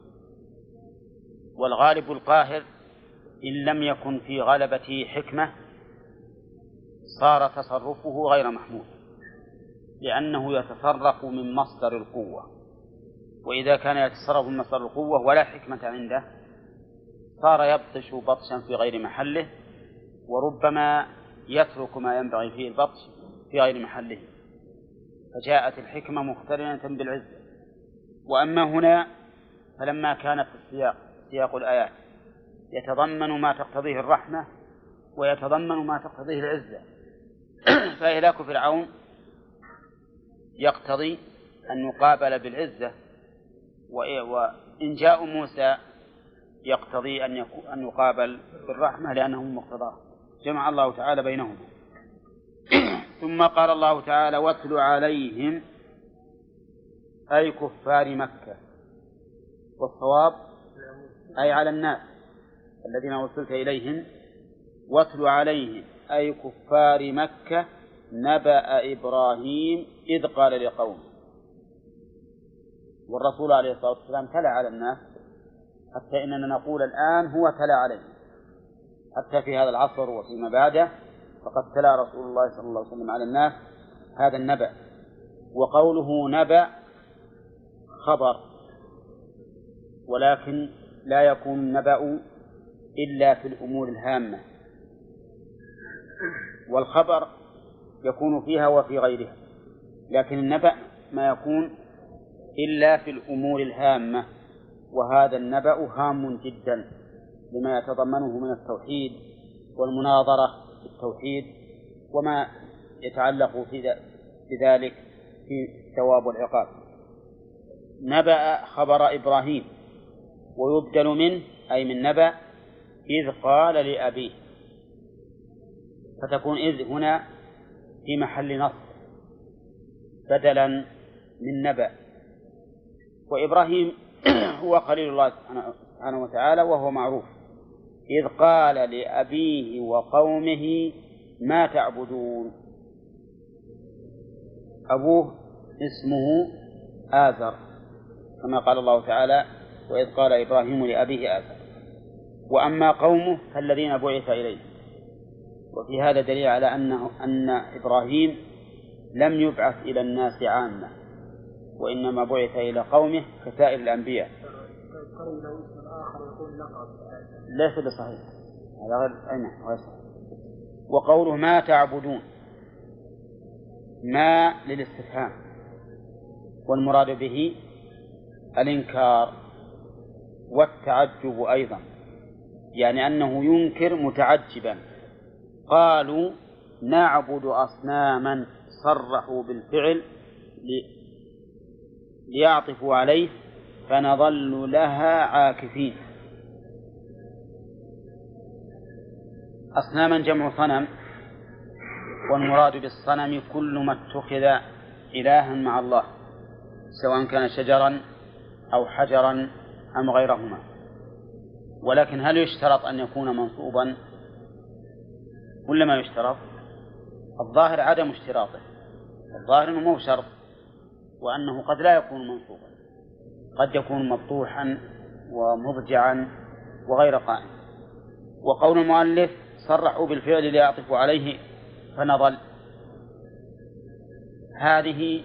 [SPEAKER 6] والغالب القاهر إن لم يكن في غلبته حكمة صار تصرفه غير محمود، لأنه يتصرف من مصدر القوة، وإذا كان يتصرف من مصدر القوة ولا حكمة عنده صار يبطش بطشا في غير محله، وربما يترك ما ينبغي فيه البطش في غير محله، فجاءت الحكمة مقترنة بالعزة. وأما هنا فلما كان في سياق الآيات يتضمن ما تقتضيه الرحمة ويتضمن ما تقتضيه العزة، فإهلاك فرعون يقتضي أن يقابل بالعزة، وإنجاء موسى يقتضي أن يقابل بالرحمة لأنه مقتضاه. جمع الله تعالى بينهما. ثم قال الله تعالى واتل عليهم أي كفار مكة، والصواب أي على الناس الذين وصلت إليهم. واتل عليهم أي كفار مكة نبأ إبراهيم إذ قال لقومه. والرسول عليه الصلاة والسلام تلا على الناس، حتى إننا نقول الآن هو تلا عليه، حتى في هذا العصر وفيما بعده فقد تلا رسول الله صلى الله عليه وسلم على الناس هذا النبأ. وقوله نبأ خبر، ولكن لا يكون النبأ إلا في الأمور الهامة، والخبر يكون فيها وفي غيرها، لكن النبأ ما يكون إلا في الأمور الهامة، وهذا النبأ هام جدا لما يتضمنه من التوحيد والمناظرة بالتوحيد وما يتعلق بذلك في الثواب والعقاب. نبأ خبر إبراهيم، ويبدل منه أي من نبأ إذ قال لأبيه، فتكون إذ هنا في محل نصب بدلا من نبأ. وإبراهيم هو خليل الله سبحانه وتعالى، وهو معروف. إذ قال لأبيه وقومه ما تعبدون. أبوه اسمه آزر كما قال الله تعالى وإذ قال إبراهيم لأبيه آزر. وأما قومه فالذين بعث إليه. وفي هذا دليل على أن إبراهيم لم يبعث إلى الناس عامة، وإنما بعث إلى قومه كسائر الأنبياء. ليس بصحيح، هذا غير صحيح. وقوله ما تعبدون، ما للاستفهام، والمراد به الإنكار والتعجب أيضا، يعني أنه ينكر متعجبا. قالوا نعبد أصناما، صرحوا بالفعل ليعطفوا عليه، فنظل لها عاكفين. أصناما جمع صنم، والمراد بالصنم كل ما اتخذ إلها مع الله، سواء كان شجرا أو حجرا أم غيرهما. ولكن هل يشترط أن يكون منصوبا ولا ما يشترط؟ الظاهر عدم اشتراطه، الظاهر أنه مو شرط، وأنه قد لا يكون منصوبا، قد يكون مفتوحا ومضجعا وغير قائم. وقول المؤلف صرحوا بالفعل ليعطفوا عليه فنظل، هذه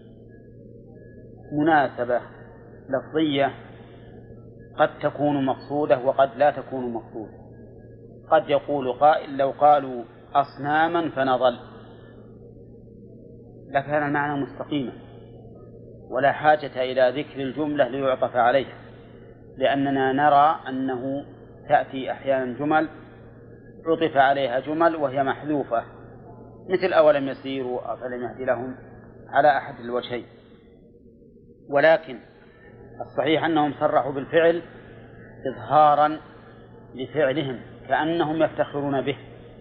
[SPEAKER 6] مناسبة لفظية قد تكون مقصودة وقد لا تكون مقصودة. قد يقول قائل لو قالوا أصناما فنظل لكان المعنى مستقيما، ولا حاجة إلى ذكر الجملة ليعطف عليها، لأننا نرى أنه تأتي أحيانا جمل عطف عليها جمل وهي محذوفة، مثل أولم يسيروا أفلم يهدي لهم على أحد الوجهين. ولكن الصحيح أنهم صرحوا بالفعل إظهارا لفعلهم، كأنهم يفتخرون به،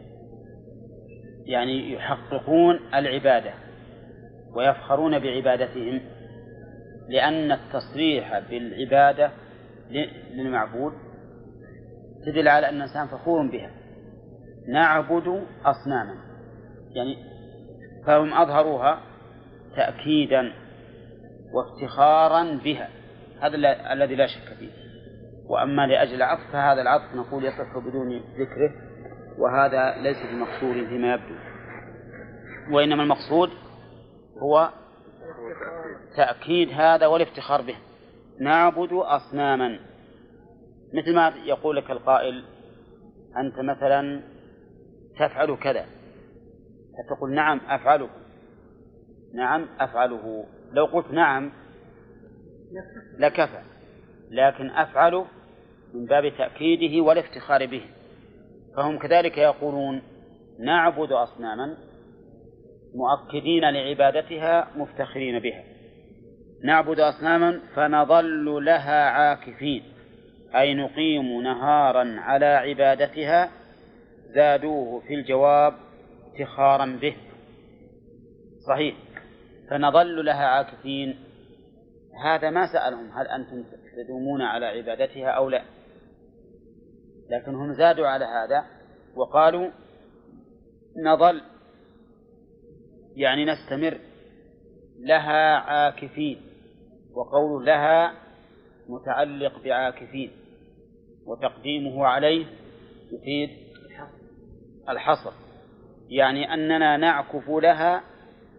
[SPEAKER 6] يعني يحققون العبادة ويفخرون بعبادتهم، لأن التصريح بالعبادة للمعبود تدل على أن الإنسان فخور بها. نعبد أصناما، يعني فهم أظهروها تأكيدا وافتخارا بها، هذا الذي لا شك فيه. وأما لأجل العطف فهذا العطف نقول يصح بدون ذكره، وهذا ليس بمقصود فيما يبدو، وإنما المقصود هو تأكيد هذا والافتخار به. نعبد أصناما، مثل ما يقول لك القائل أنت مثلا تفعل كذا، فتقول نعم أفعله، نعم أفعله. لو قلت نعم لكفى، لكن أفعله من باب تأكيده والافتخار به. فهم كذلك يقولون نعبد أصناما مؤكدين لعبادتها مفتخرين بها. نعبد أصناما فنظل لها عاكفين، أي نقيم نهارا على عبادتها، زادوه في الجواب افتخارا به. صحيح، فنظل لها عاكفين، هذا ما سألهم هل أنتم تدومون على عبادتها أو لا، لكن هم زادوا على هذا وقالوا نظل، يعني نستمر لها عاكفين. وقول لها متعلق بعاكفين، وتقديمه عليه يفيد الحصر، يعني أننا نعكف لها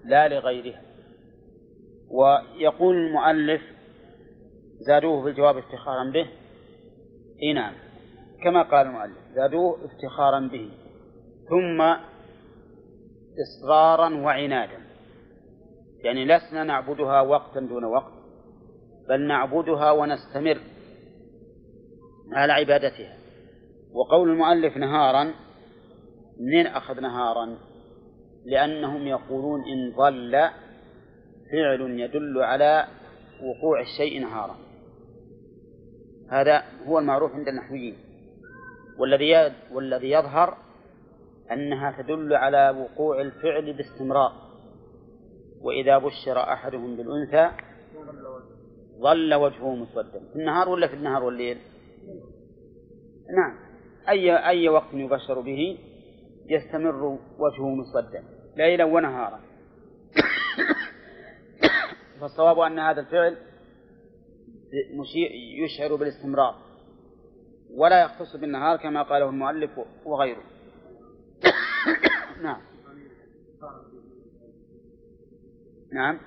[SPEAKER 6] لا لغيرها. ويقول المؤلف زادوه في الجواب افتخارا به. نعم، كما قال المؤلف زادوه افتخارا به ثم إصرارا وعنادا، يعني لسنا نعبدها وقتا دون وقت، بل نعبدها ونستمر على عبادتها. وقول المؤلف نهارا، منين أخذ نهارا؟ لأنهم يقولون إن ظل فعل يدل على وقوع الشيء نهارا، هذا هو المعروف عند النحويين. والذي يظهر أنها تدل على وقوع الفعل باستمرار. وإذا بشر أحدهم بالأنثى ظل وجهه مسودا، في النهار ولا في النهار والليل؟ نعم، أي وقت يبشر به يستمر وجهه مسودا ليلا ونهارا. فالصواب أن هذا الفعل يشعر بالاستمرار ولا يختص بالنهار كما قاله المؤلف وغيره. نعم نعم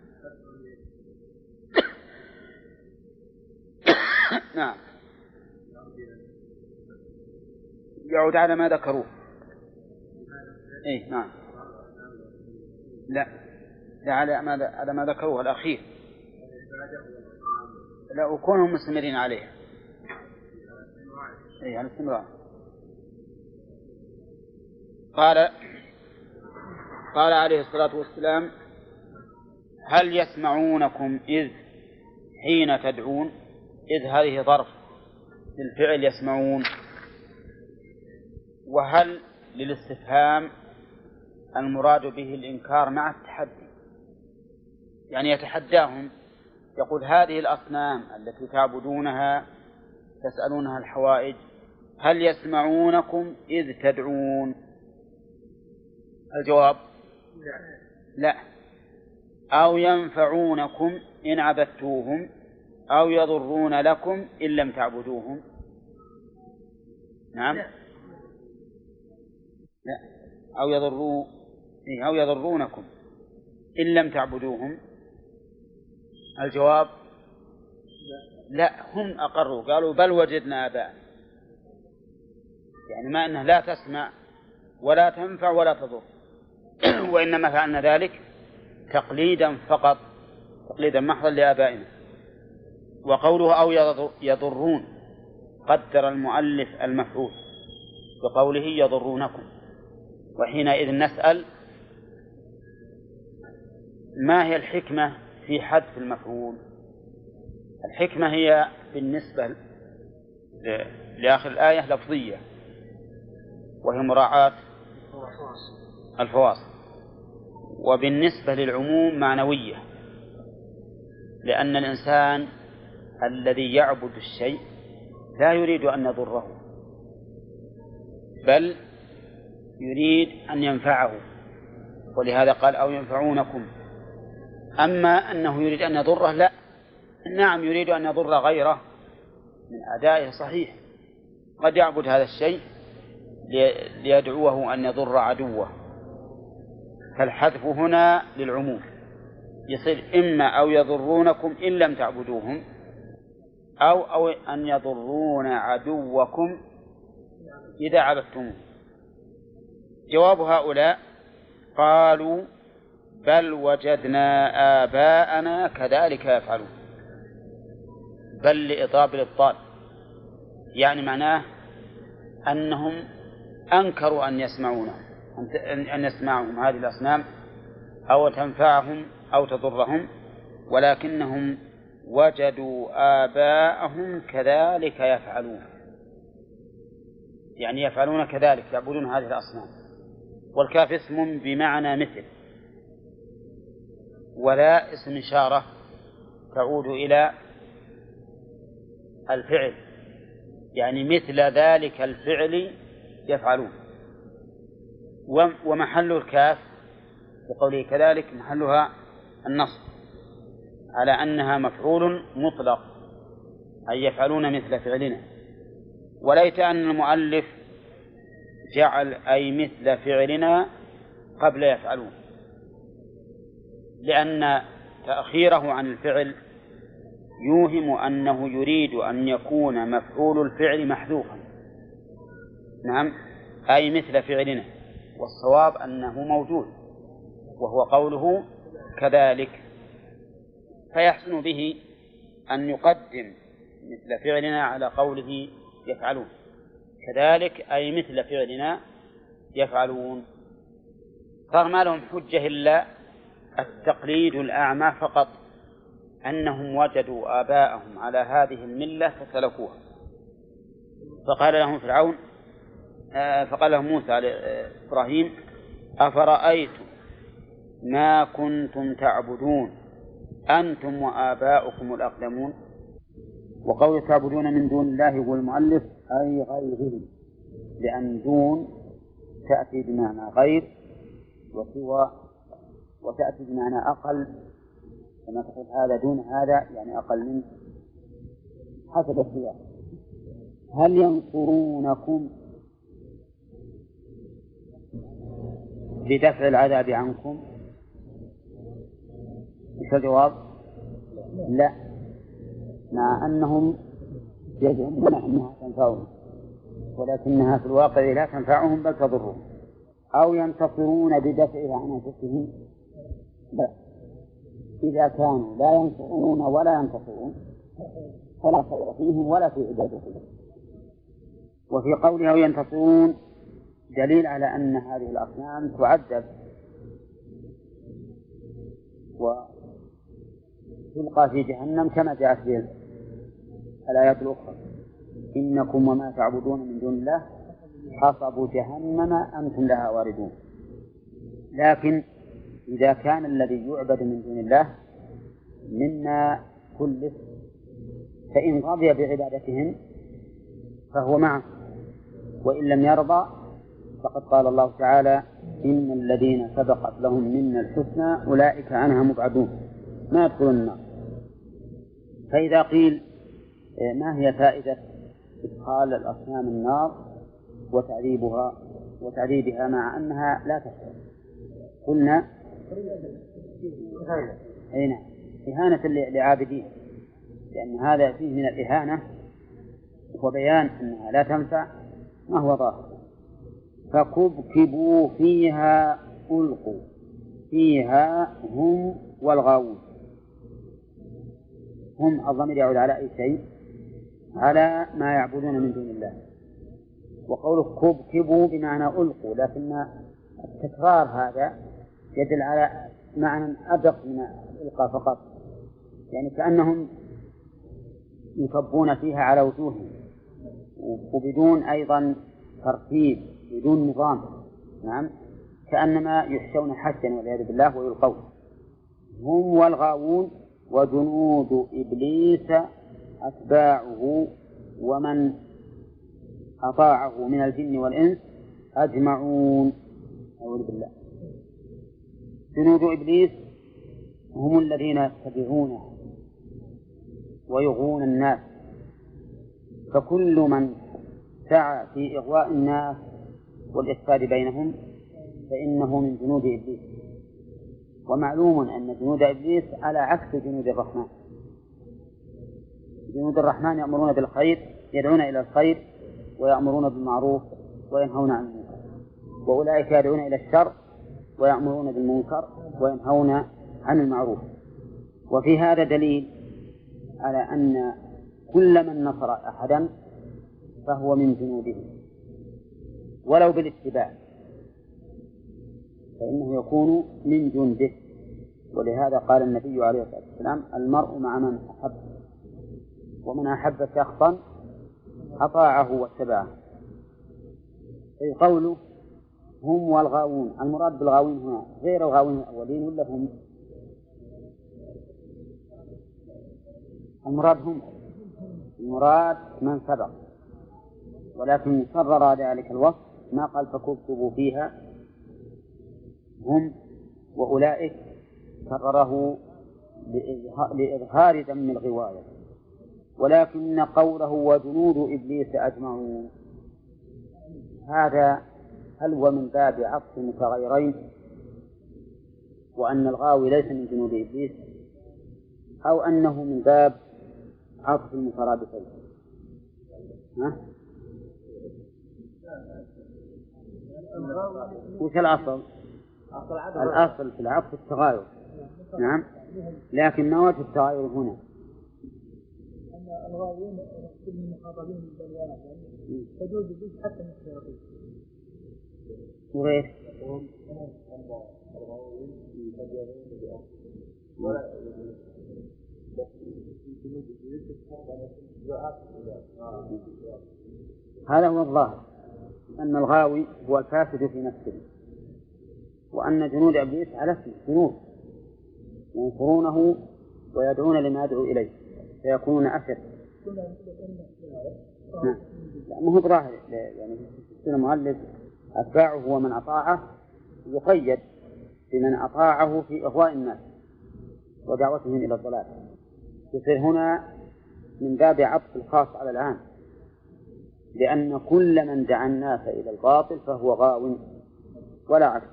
[SPEAKER 6] نعم، يعود على ما ذكروه. نعم، لا على ما ذكروه الأخير، لا وكونوا مستمرين عليه. على الاستمرار. قال عليه الصلاة والسلام هل يسمعونكم إذ حين تدعون؟ إذ هذه ظرف للفعل يسمعون، وهل للاستفهام المراد به الإنكار مع التحدي، يعني يتحداهم يقول هذه الأصنام التي تعبدونها تسألونها الحوائج هل يسمعونكم إذ تدعون؟ الجواب لا. أو ينفعونكم إن عبدتوهم أو يضرون لكم إن لم تعبدوهم. نعم، لا. أو يضرونكم إن لم تعبدوهم. الجواب لا، هم أقروا قالوا بل وجدنا آباءنا، يعني ما أنه لا تسمع ولا تنفع ولا تضر، وإنما فعلنا ذلك تقليدا فقط، تقليدا محضا لآبائنا. وقوله أو يضرون قدر المؤلف المفعول بقوله يضرونكم، وحينئذ نسأل ما هي الحكمة في حذف المفعول؟ الحكمة هي بالنسبة لآخر الآية لفظية، وهي مراعاة الفواصل، وبالنسبة للعموم معنوية، لأن الإنسان الذي يعبد الشيء لا يريد أن يضره بل يريد أن ينفعه، ولهذا قال أو ينفعونكم. أما أنه يريد أن يضره لا، نعم يريد أن يضر غيره من أعدائه صحيح، قد يعبد هذا الشيء ليدعوه أن يضر عدوه، فالحذف هنا للعموم يصير إما أو يضرونكم إن لم تعبدوهم أو أن يضرون عدوكم إذا عبدتموه. جواب هؤلاء قالوا بل وجدنا آباءنا كذلك يفعلون، بل لإطاب الإبطال، يعني معناه أنهم أنكروا أن يسمعهم هذه الأصنام أو تنفعهم أو تضرهم، ولكنهم وجدوا آباءهم كذلك يفعلون، يعني يفعلون كذلك، يعبدون هذه الأصنام. والكاف اسم بمعنى مثل، ولا اسم إشارة تعود إلى الفعل، يعني مثل ذلك الفعل يفعلون. ومحل الكاف بقوله كذلك محلها النصب على أنها مفعول مطلق، أي يفعلون مثل فعلنا. وليت أن المؤلف جعل أي مثل فعلنا قبل يفعلون، لأن تأخيره عن الفعل يوهم أنه يريد أن يكون مفعول الفعل محذوفا. نعم، أي مثل فعلنا، والصواب أنه موجود، وهو قوله كذلك، فيحسن به أن يقدم مثل فعلنا على قوله يفعلون. كذلك أي مثل فعلنا يفعلون. صار ما لهم حجة إلا التقليد الأعمى فقط، أنهم وجدوا آباءهم على هذه الملة فسلكوها. فقال لهم موسى إبراهيم: أفرأيتم ما كنتم تعبدون أنتم وآباؤكم الأقدمون. وقول تعبدون من دون الله يقول المؤلف أي غيره، لأن دون تأتي بمعنى غير وسوى، وتأتي بمعنى أقل، كما تقول هذا دون هذا يعني أقل منه حسب السياق. هل ينصرونكم بدفع العذاب عنكم؟ إيش الجواب؟ لا، مع أنهم يزعمون أنها تنفعهم، ولكنها في الواقع لا تنفعهم بل تضرهم. أو ينتصرون بدفعها عن أنفسهم؟ لا، إذا كانوا لا ينصرون ولا ينتصرون فلا خير فيهم ولا في عبادتهم. وفي قوله ينتصرون دليل على أن هذه الأصنام تعذب وتلقى في جهنم كما جاءت به الآيات الأخرى: إنكم وما تعبدون من دون الله حصب جهنم أنتم لها واردون. لكن إذا كان الذي يعبد من دون الله مما كلف فإن رضي بعبادتهم فهو معه، وإن لم يرضى فقد قال الله تعالى: إن الذين سبقت لهم منا الحسنى أولئك عنها مبعدون ما يدخلون النار. فإذا قيل ما هي فائدة إدخال الأصنام النار وتعذيبها مع أنها لا تشعر؟ قلنا إهانة لعابدين، لأن هذا فيه من الإهانة وبيان أنها لا تنفع ما هو ظاهر. فكبكبوا فيها ألقوا فيها هم والغاوون. هم الضمير يعود على أي شيء؟ على ما يعبدون من دون الله. وقوله كبكبوا بمعنى ألقوا، لكن التكرار هذا يدل على معنى أدق من الإلقاء فقط، يعني كأنهم يكبون فيها على وجوههم وبدون أيضا ترتيب، بدون نظام. نعم، كأنما يحشون حشا والعياذ بالله ويلقون. هم والغاوون وجنود إبليس أتباعه ومن أطاعه من الجن والإنس أجمعون. أعوذ بالله. جنود إبليس هم الذين يتبعونه ويغوون الناس، فكل من سعى في إغواء الناس والإفساد بينهم فإنه من جنود إبليس. ومعلوم أن جنود إبليس على عكس جنود الرحمن. جنود الرحمن يأمرون بالخير، يدعون إلى الخير ويأمرون بالمعروف وينهون عن المنكر، وأولئك يدعون إلى الشر ويأمرون بالمنكر وينهون عن المعروف. وفي هذا دليل على أن كل من نصر أحدا فهو من جنوده ولو بالاتباع فإنه يكون من جنده. ولهذا قال النبي عليه الصلاة والسلام: المرء مع من أحب، ومن أحب شخصا أطاعه واتبعه. أي قوله هم والغاوون، المراد بالغاوين هنا غير الغاوين الأولين ولا هم؟ المراد من سبق، ولكن قرر ذلك الوصف ما قال فكبكبوا فيها هم وأولئك، كرره لإظهار ذم الغواية. ولكن قوله وجنود إبليس أجمعون هذا هل هو من باب عطف متغيرين
[SPEAKER 1] وأن الغاوي ليس من جنود إبليس، أو أنه من باب عطف المترادفين؟ وش الأصل؟ الأصل في العطف التغاير. نعم، لكن ما وجه التغاير هنا؟
[SPEAKER 2] أن الغاوين يكون من مخاطبين بالبني آدم تجوز به حتى من الشياطين.
[SPEAKER 1] وغير هذا هو الظاهر، أن الغاوي هو الفاسد في نفسه، وأن جنود إبليس على اسمه جنود ينصرونه ويدعون لما يدعو إليه فيكونون أشد. نعم، ما هو ظاهر، يعني في المؤلف أتباعه ومن أطاعه يقيد بمن أطاعه في إغواء الناس ودعوتهم إلى الضلال، يصير هنا من باب عطف الخاص على العام، لأن كل من دعا الناس إلى الباطل فهو غاو ولا عكس.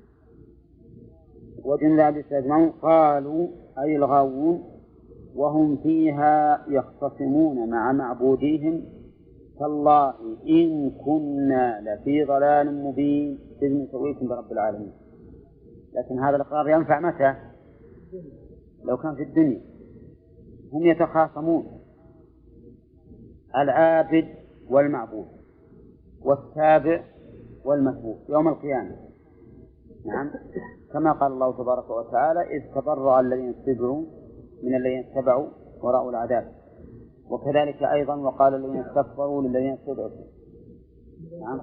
[SPEAKER 1] وجنود إبليس أجمعون قالوا أي الغاوون وهم فيها يختصمون مع معبوديهم تالله إن كنا لفي ضلال مبين إذ نسويكم برب العالمين. لكن هذا الإقرار ينفع متى؟ لو كان في الدنيا. هم يتخاصمون، العابد والمعبود والتابع والمتبوع يوم القيامة. نعم، كما قال الله تبارك وتعالى إذ تبرأ الذين اتبعوا من الذين اتبعوا ورأوا العذاب، وكذلك أيضا وقال الذين استكبروا للذين اتبعوا. نعم،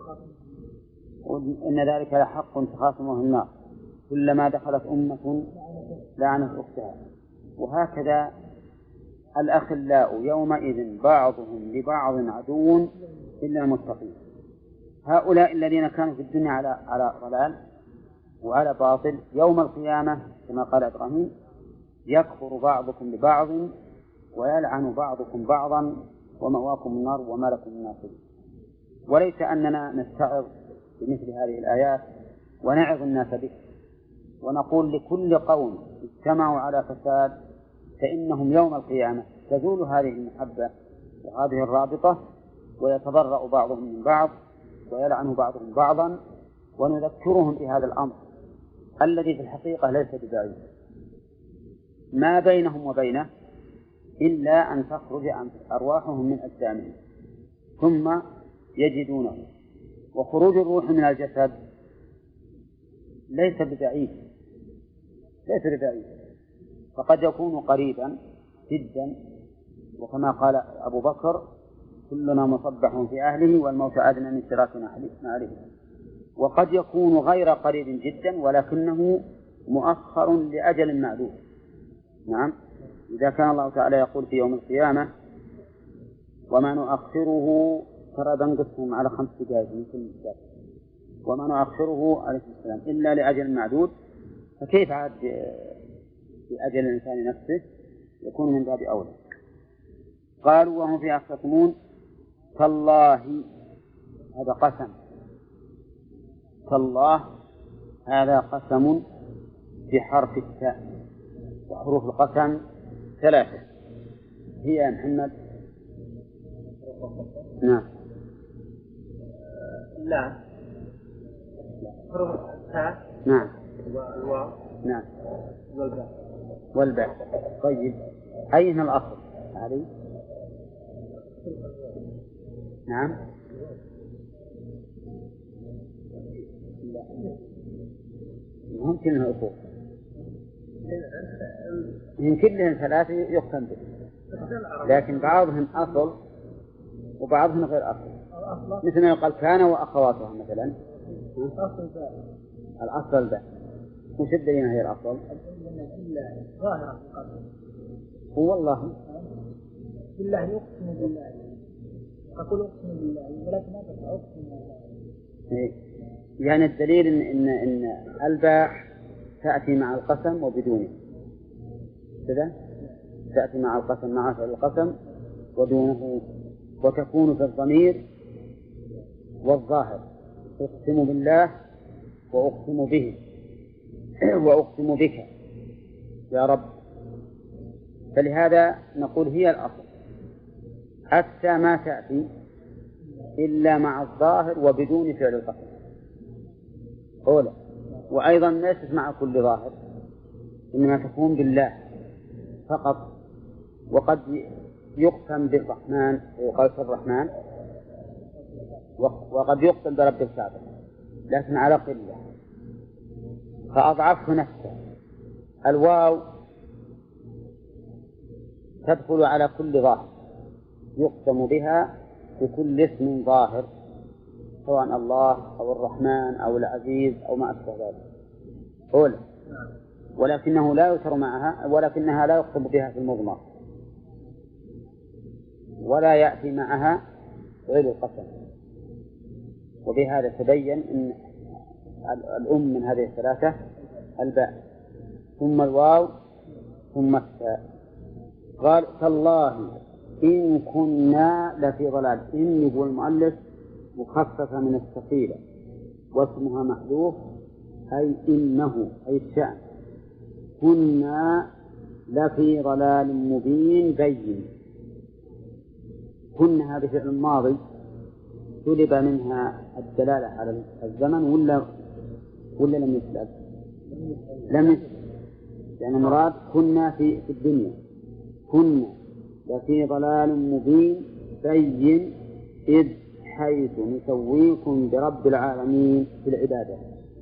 [SPEAKER 1] إن ذلك لحق تخاصمه النار كلما دخلت أمة لعنت أختها. وهكذا الأخلاء يومئذ بعضهم لبعض عدو إلا المتقين. هؤلاء الذين كانوا في الدنيا على ضلال وعلى باطل يوم القيامة كما قال إبراهيم يكفر بعضكم ببعض ويلعن بعضكم بعضا ومأواكم النار وما لكم من ناصرين. وليس أننا نستعظ بمثل هذه الآيات ونعظ الناس به ونقول لكل قوم اجتمعوا على فساد فإنهم يوم القيامة تزول هذه المحبة وهذه الرابطة ويتبرأ بعضهم من بعض ويلعن بعضهم بعضا، ونذكرهم بهذا الأمر الذي في الحقيقة ليس ببعيد ما بينهم وبينه إلا أن تخرج أرواحهم من أجسامهم ثم يجدونه. وخروج الروح من الجسد ليس ببعيد، فقد يكون قريبا جدا، وكما قال أبو بكر كلنا مصبح في أهله والموت أدنى من شراك نعله. وقد يكون غير قريب جدا ولكنه مؤخر لأجل معدود. نعم، إذا كان الله تعالى يقول في يوم القيامة وما نؤخره ترى بنقسم على 5 دقائق من كل دقيقة وما نؤخره عليه السلام إلا لأجل معدود، فكيف عاد بأجل الإنسان نفسه؟ يكون من باب أولى. قالوا وهم فيها يختصمون تالله، هذا قسم، تالله هذا قسم بحرف التاء، وحروف القسم 3 هي يا محمد. نعم،
[SPEAKER 3] لا حروف التاء
[SPEAKER 1] نعم،
[SPEAKER 3] والواو
[SPEAKER 1] نعم،
[SPEAKER 3] والباء.
[SPEAKER 1] طيب أين الأصل هذه؟ نعم، ممكن أنها أصول، من كلهم 3 يقسم به، لكن بعضهم أصل وبعضهم غير أصل، مثل ما يقال كان وأخواتها مثلا. الأصل ده وش الدليل هي الأصل؟ هو الله
[SPEAKER 2] بالله يقسم بالله، أقول أقسم بالله ولكن هذا أقسم بالله.
[SPEAKER 1] يعني الدليل إن الباء تأتي مع القسم وبدونه كذا، تأتي مع القسم مع فعل القسم ودونه، وتكون في الضمير والظاهر أقسم بالله وأقسم به
[SPEAKER 6] وأقسم بك يا رب. فلهذا نقول هي الأصل حتى ما تأتي إلا مع الظاهر وبدون فعل القسم أولى، وأيضا ليست مع كل ظاهر، إنما تكون بالله فقط. وقد يقسم بالرحمن ويقال الرحمن، وقد يقسم برب الكعبة لكن على قلة، فأضعفه نفسه. الواو تدخل على كل ظاهر يقسم بها بكل اسم ظاهر، سواء الله أو الرحمن أو العزيز أو ما أشبه ذلك أولى، ولكنه لا يذكر معها، ولكنها لا يقسم بها في المضمر، ولا يأتي معها غير القسم. وبهذا تبين أن الأم من هذه الثلاثة الباء ثم الواو ثم التاء. قال تالله إن كنا لفي ضلال. إن يقول المؤلف مخففة من الثقيلة واسمها محذوف، أي إنه أي الشأن كنا لفي ضلال مبين بين. كنا هذا فعل ماضي سلب منها الدلالة على الزمن ولا لم يسلب؟ لم يسلب، يعني مراد كنا في الدنيا. كنا لفي ضلال مبين بين إذ حيث نسويكم برب العالمين في العبادة.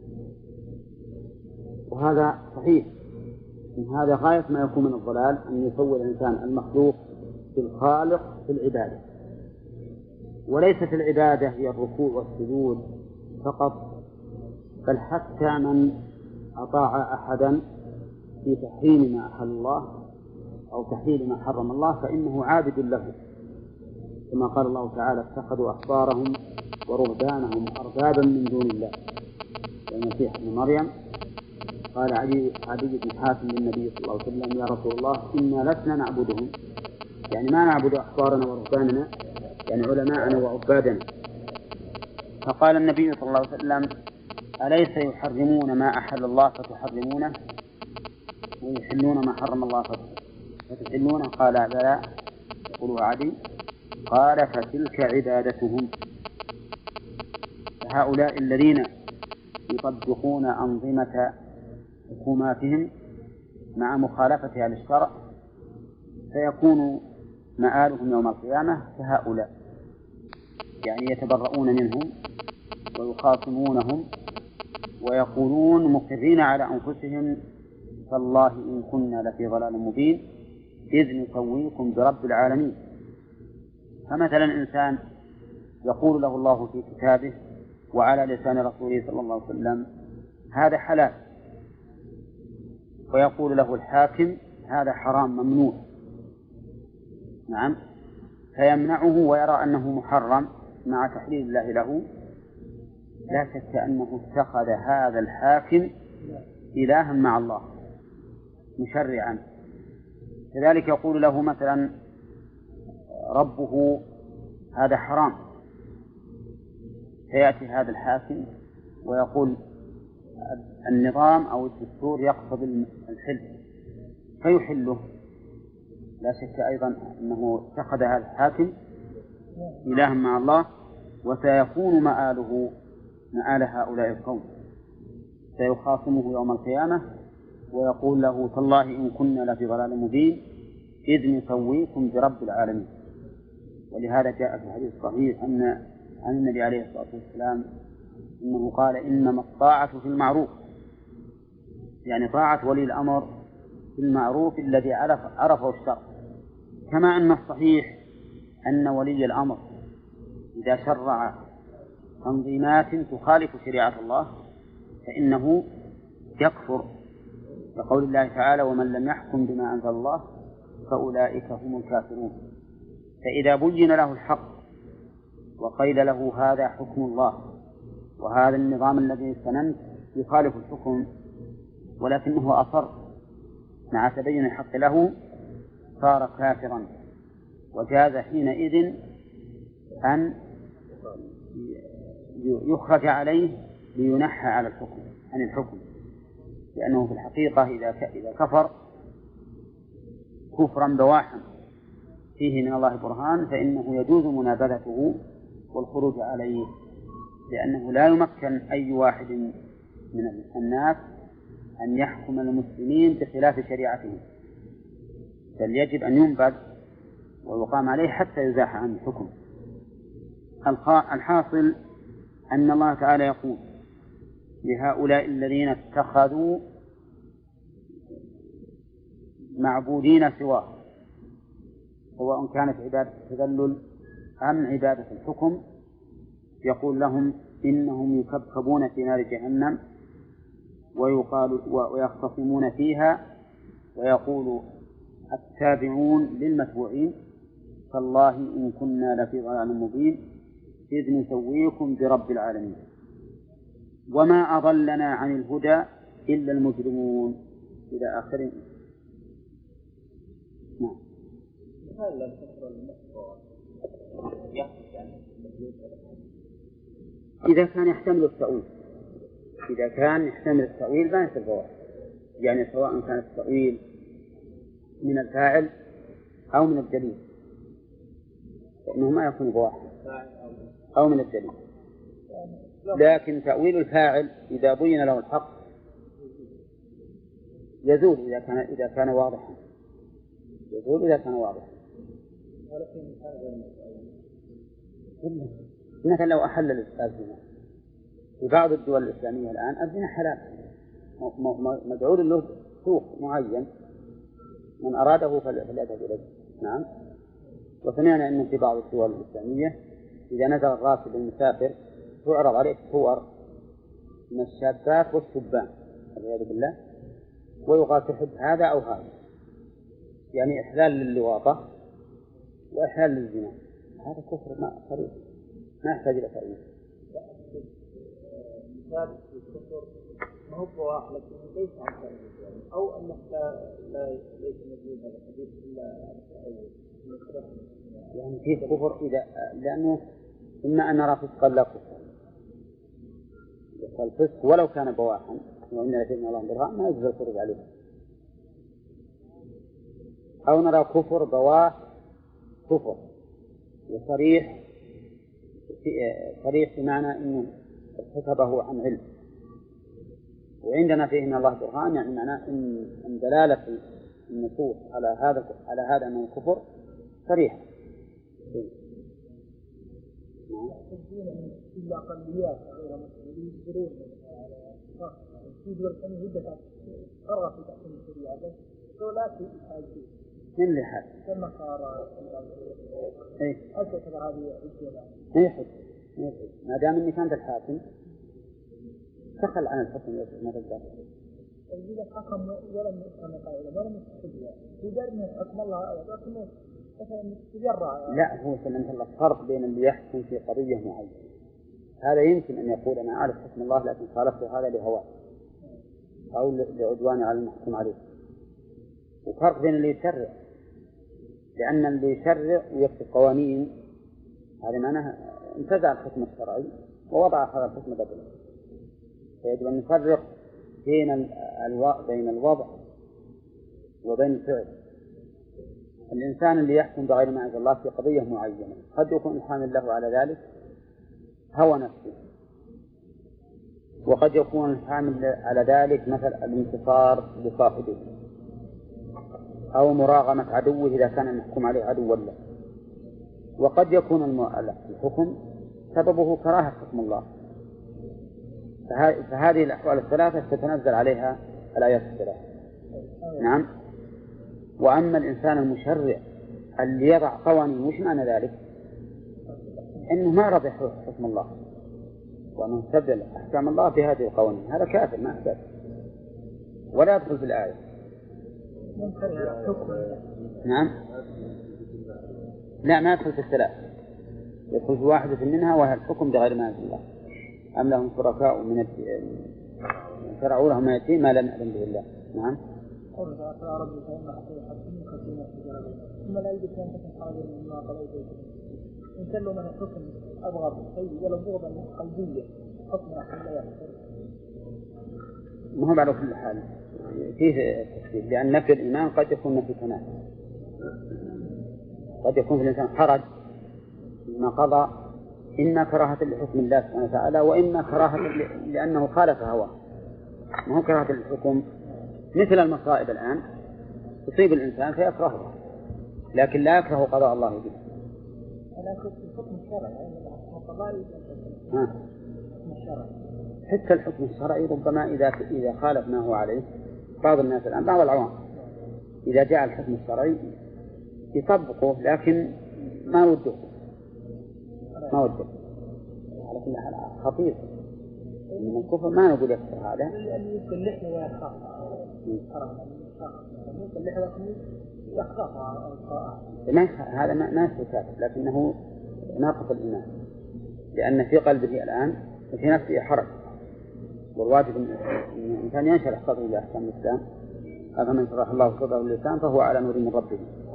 [SPEAKER 6] وهذا صحيح، إن هذا غاية ما يكون من الضلال أن يسوي الإنسان المخلوق بالخالق في العبادة. وليست العبادة هي الركوع والسجود فقط، بل حتى من أطاع أحدا في تحريم ما أحل الله أو تحليل ما حرم الله فإنه عابد له، كما قال الله تعالى اتخذوا أحبارهم ورهبانهم أربابا من دون الله. والمسيح ابن مريم قال عدي بن حاتم للنبي صلى الله عليه وسلم يا رسول الله إنا لسنا نعبدهم، يعني ما نعبد أحبارنا ورهباننا، يعني علماءنا وعبادنا. فقال النبي صلى الله عليه وسلم أليس يحرمون ما أحل الله فتحرمونه ويحلون ما حرم الله فتحلونه؟ قال بلى. يقول عدي قال فتلك عبادتهم. فهؤلاء الذين يطبقون أنظمة حكوماتهم مع مخالفتها للشرع سيكون مآلهم يوم القيامة كهؤلاء، يعني يتبرؤون منهم ويخاصمونهم ويقولون مقرين على أنفسهم فالله إن كنا لفي ضلال مبين إذ نسويكم برب العالمين. فمثلا إنسان يقول له الله في كتابه وعلى لسان رسوله صلى الله عليه وسلم هذا حلال، ويقول له الحاكم هذا حرام ممنوع، نعم، فيمنعه ويرى أنه محرم مع تحليل الله له، لا شك أنه اتخذ هذا الحاكم إلها مع الله مشرعا. كذلك يقول له مثلا ربه هذا حرام، فيأتي هذا الحاكم ويقول النظام أو الدستور يقتضي الحل فيحله، لا شك أيضا أنه اتخذ هذا الحاكم إلها مع الله، وسيكون مآله مآل هؤلاء القوم، سيخاصمه يوم القيامة ويقول له تالله إن كنا لفي ضلال مبين إذ نسويكم برب العالمين. ولهذا جاء في الحديث الصحيح أن النبي عليه الصلاة والسلام إنه قال إنما الطاعة في المعروف، يعني طاعة ولي الأمر في المعروف الذي عرفه الشرع. كما أن الصحيح أن ولي الأمر إذا شرع تنظيمات تخالف شريعة الله فإنه يكفر، لقول الله تعالى ومن لم يحكم بما أنزل الله فأولئك هم الكافرون. فإذا بين له الحق وقيل له هذا حكم الله وهذا النظام الذي سننت يخالف الحكم ولكنه أصر مع تبين الحق له صار كافرا، وجاز حينئذ أن يخرج عليه لينحى على الحكم عن الحكم، لأنه في الحقيقة إذا كفر كفرا بواحا فيه من الله برهان فإنه يجوز منابذته والخروج عليه، لأنه لا يمكن أي واحد من الناس أن يحكم المسلمين بخلاف شريعتهم، بل يجب أن ينبذ ويقام عليه حتى يزاح عن الحكم. الحاصل أن الله تعالى يقول لهؤلاء الذين اتخذوا معبودين سواه، سواء كانت عبادة التذلل أم عبادة الحكم، يقول لهم إنهم يكبكبون في نار جهنم ويختصمون فيها، ويقول التابعون للمتبوعين تالله إن كنا لفي ضلال مبين إذ نسويكم برب العالمين وما أضلنا عن الهدى إلا المجرمون إلى آخره. نعم. إذا كان يحتمل التأويل، إذا كان يحتمل التأويل ما يصير بواحد، يعني سواء كان التأويل من الفاعل أو من الدليل، فإنه ما يكون بواحد أو من الدليل. لكن تأويل الفاعل إذا بين له الحق يزول إذا كان واضحا، يزول إذا كان واضحا. مثلا لو أحل الزنا في بعض الدول الإسلامية الآن الزنا حلال، مدعو له سوق معين من أراده فليذهب إليه. نعم. وسمعنا أن في بعض الدول الإسلامية إذا نزل الراتب المسافر تعرض عليه صور من الشابات والشبان والعياذ بالله، ويقال تحب هذا أو هذا، يعني إحلال للواطة وإحلال للزنا. هذا كفر صريح ما يحتاج إلى تأويل.
[SPEAKER 2] مثال الكفر ما هو بواح لكن ليس عن تأويل، أو أنه لا ليس موجود هذا الحديث إلا عن تأويل.
[SPEAKER 6] يعني فيه كفر إذا لأنه إما أن نرى فسقا لا كفر، فالفسق ولو كان بواحا وإن لدينا الله برهان ما يجوز الخروج عليه، أو نرى كفر بواح كفر وصريح صريح بمعنى أنه ارتكبه عن علم، وعندنا فيه من الله برهان، يعني معناه أن دلالة النصوص على هذا أنه كفر صريح.
[SPEAKER 2] إلا أقليات غير مسلمين يجبرون على في دول ثانية عدة أرغب في تحكيم الشريعة، بس دولات في الحاجة
[SPEAKER 6] من اللي حال
[SPEAKER 2] كما صار أكثر هذه الجولة
[SPEAKER 6] ما دام إني كانت الحاكم تخل عن الحكم ما تقدر.
[SPEAKER 2] إذا حكم ولم يفهم قائلا ولم يستحقها يدرنا حكم الله لكنه مثلا تجرع.
[SPEAKER 6] لا هو سلمت الله فرق بين اللي يحكم في قضية معينة، هذا يمكن أن يقول أنا أعرف حكم الله لكن خالفت هذا لهواه أو لعدوان على المحكوم عليه، وفرق بين اللي يشرع، لأن اللي يشرع ويكتب قوانين هذا معناه انتزع الحكم الشرعي ووضع هذا الحكم بدله. فيجب أن نفرق بين الوضع وبين الفعل. الإنسان اللي يحكم بغير ما أنزل الله في قضية معينة قد يكون الحامل له على ذلك هوى نفسه، وقد يكون الحامل على ذلك مثل الانتصار لصاحبه أو مراغمة عدوه إذا كان المحكوم عليه عدوا له، وقد يكون الحكم سببه كراهة حكم الله. فهذه الأحوال الثلاثة تتنزل عليها الآيات الثلاثة. نعم. وأما الإنسان المشرع اللي يضع قوانين وش معنى ذلك؟ إنه ما رضي حكم الله وأنه استبدل أحكام الله بهذه القوانين، هذا كافر ما أحدث ولا يدخل في الآية. نعم. لا ما يدخل في الثلاث، يدخل في واحدة منها وهي الحكم بغير ما أنزل الله. أم لهم شركاء شرعوا لهم ما يأتي ما لم يأذن به الله. نعم.
[SPEAKER 2] قل يا رب فإن حكيم خزينة ثم لا يجب أن تكون حاضر مما قضيت إن كلوا من الحكم أبغض شيء ولا بغضا قلبية حكم أحد لا يحصل.
[SPEAKER 6] ما هو على كل حال فيه تخفيف، لأن نفي الإيمان قد يكون نفي كمال، قد يكون في الإنسان حرج ما قضى، إما كراهة لحكم الله سبحانه وتعالى، وإما كراهة لأنه خالف هواه. ما هو كراهة الحكم مثل المصائب الآن تصيب الإنسان فيكرهها، لكن لا يكره قضاء الله به.
[SPEAKER 2] الحكم الشرعي القضائي
[SPEAKER 6] حتى الحكم الشرعي ربما إذا خالف ما هو عليه بعض الناس الآن، بعض العوام إذا جاء الحكم الشرعي يطبقه لكن ما وده على كل حال خطير من الكفر. ما نقول يكفر هذا
[SPEAKER 2] اللي يمكن لحية ويخاف يمكن لحية يخاف
[SPEAKER 6] هذا ما يستكافر، لكنه ناقص الإيمان، لأن في قلبه الآن وفي نفسه حرج، والواجب أن الإنسان ينشرح صدره لأحكام الإسلام. أفمن شرح الله صدره للإسلام فهو على نور من ربه.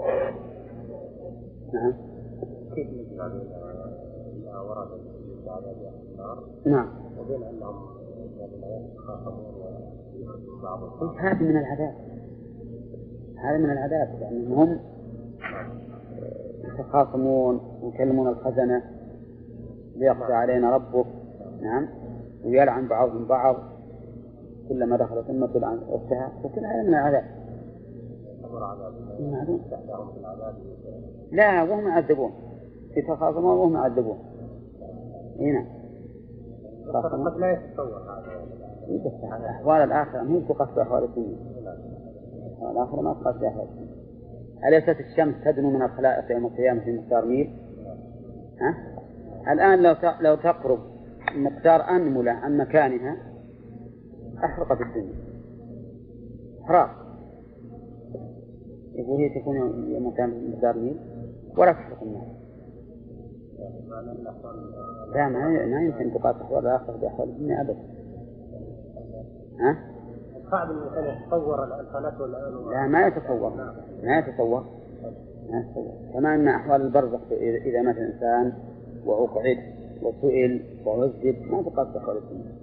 [SPEAKER 6] نعم.
[SPEAKER 7] كيف يجب علينا ورد العذاب النار؟
[SPEAKER 6] نعم.
[SPEAKER 7] وبين أنهم يخافون ويخافون بعضهم.
[SPEAKER 6] هذا من العذاب، هذا من العذاب، لأنهم هم يتخاصمون ويكلمون الخزنة ليقضي علينا ربك. نعم. ويلعن بعضهم بعض كلما دخلت أمة لعن أختها، وكل هذا من العذاب. لا، وهم يعذبون، يتخاصمون وهم يعذبون. هنا
[SPEAKER 7] قد لا يتصور هذا.
[SPEAKER 6] أحوال الآخرة ما تقص بأحوال الدنيا، الآخرة ما تقص بأحوال الدنيا. أليست الشمس تدنو من الخلائق يوم القيامة في مقدار ميل؟ الآن لو تقرب مقدار أنملة عن مكانها أحرقت الدنيا حراق، يقول هي تكون يوم القيامة في مقدار ميل ولا تحرق النار. لا، ما يمكن تقاس أحوال الآخرة بأحوال الدنيا أبدا.
[SPEAKER 7] صعب الإنسان يتصور الفلك والآن.
[SPEAKER 6] لا، ما يتصور. كما أن أحوال البرزخ إذا مات الإنسان وأقعد وسئل وعذب ما تقاس بأحوال الدنيا.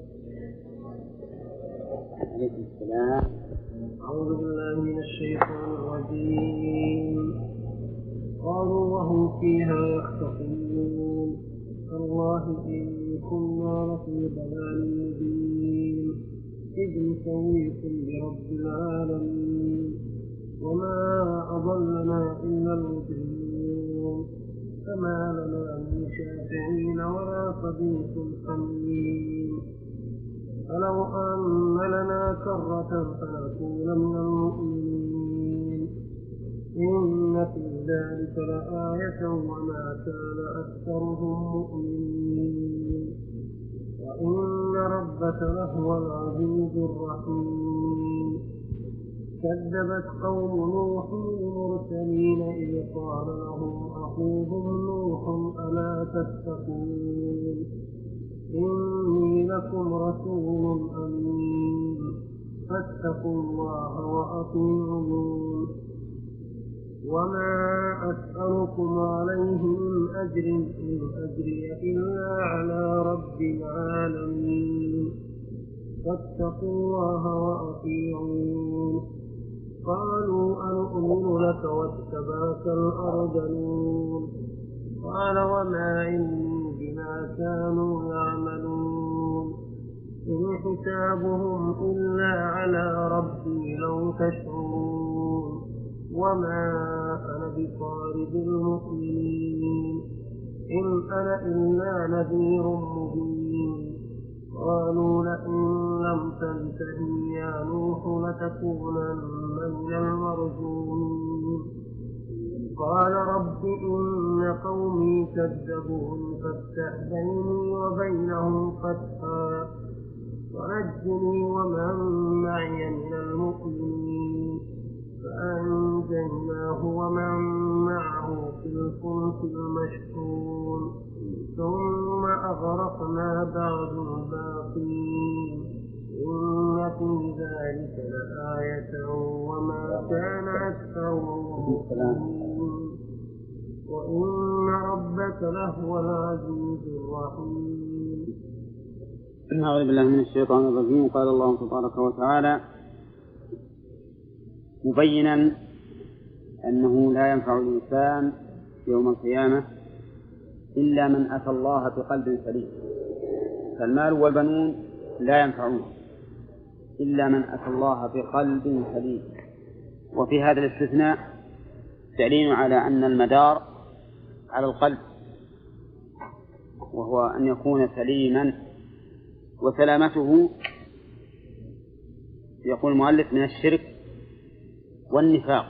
[SPEAKER 6] عليكم السلام.
[SPEAKER 7] أعوذ بالله من الشيطان الرجيم. قالوا وهم فيها يختصمون تالله إن كنا لفي ضلال مبين إذ نسويكم برب العالمين وما أضلنا إلا المجرمون فما لنا من شافعين ولا صديق حميم فلو أن لنا كرة فنكون من المؤمنين إن في ذلك لآية وما كان أكثرهم مؤمنين وإن ربك لهو العزيز الرحيم كذبت قوم نوح المرسلين إذ قال لهم أخوهم نوح ألا تتقون إني لكم رسول أمين فاتقوا الله وأطيعون وما أسألكم عليه من أجر إن أجري إلا على رب العالمين فاتقوا الله وأطيعون قالوا أنؤمن لك واتبعك الأرذلون قال وما علمي بما كانوا يعملون إن حسابهم إلا على ربي لو تشعرون وما أنا بطارد المؤمنين إن أنا إلا نذير مبين قالوا لئن لم تنته يا نوح لتكونن من المرجومين قال رب إن قومي كذبون فافتح بيني وبينهم فتحا ونجني ومن معي من المؤمنين فأنجيناه ومن معه في الفلك المشحون ثم أغرقنا بعد الباقين إن في ذلك لآية وما كان أكثرهم مؤمنين وإن ربك لهو العزيز الرحيم.
[SPEAKER 6] أعوذ بالله من الشيطان الرجيم. قال الله تبارك وتعالى مبينا أنه لا ينفع الإنسان يوم القيامة إلا من أتى الله بقلب سليم، فالمال والبنون لا ينفعون إلا من أتى الله بقلب سليم. وفي هذا الاستثناء دليل على أن المدار على القلب، وهو أن يكون سليما، وسلامته يقول المؤلف من الشرك والنفاق،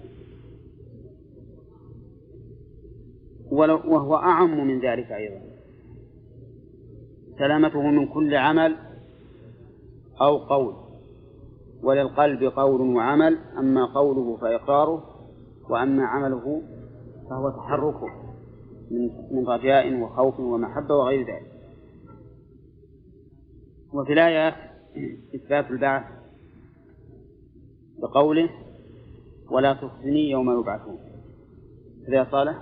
[SPEAKER 6] وهو أعم من ذلك أيضا، سلامته من كل عمل أو قول، وللقلب قول وعمل، أما قوله فإقراره، وأما عمله فهو تحركه من رجاء وخوف ومحبة وغير ذلك. وفي الآية إثبات البعث بقوله ولا تخزني يوم يبعثون، هذا صالح.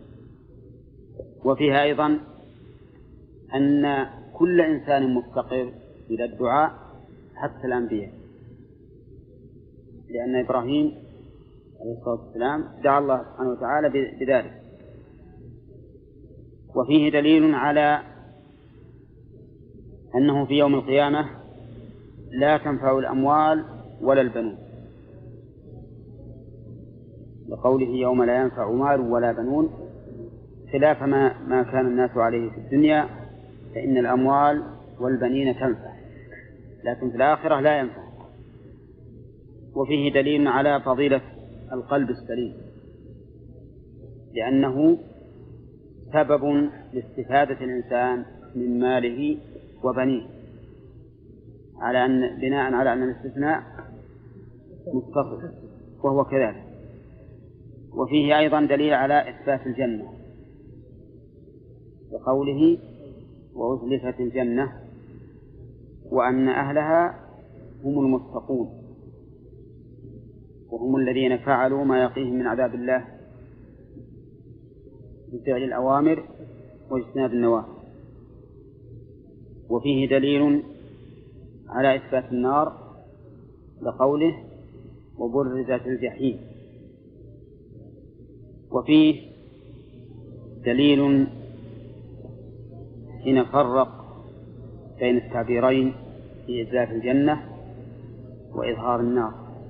[SPEAKER 6] وفيها أيضا أن كل إنسان مفتقر إلى الدعاء حتى الأنبياء، لأن إبراهيم عليه الصلاة والسلام دعا الله سبحانه وتعالى بذلك. وفيه دليل على أنه في يوم القيامة لا تنفع الأموال ولا البنون، لقوله يوم لا ينفع مال ولا بنون، خلاف ما كان الناس عليه في الدنيا، فإن الأموال والبنين تنفع، لكن في الآخرة لا ينفع. وفيه دليل على فضيلة القلب السليم، لأنه سبب لاستفادة الإنسان من ماله وبنيه، على أن بناء على أن الاستثناء متصل، وهو كذلك. وفيه أيضا دليل على إثبات الجنة بقوله وأزلفت الجنة وأن أهلها هم المتقون، وهم الذين فعلوا ما يقيهم من عذاب الله بفعل الأوامر واجتناب النواهي. وفيه دليل على إثبات النار لقوله وبرزت الجحيم. وفيه دليل حين فرق بين التعبيرين في إزلاف الجنة وإظهار النار،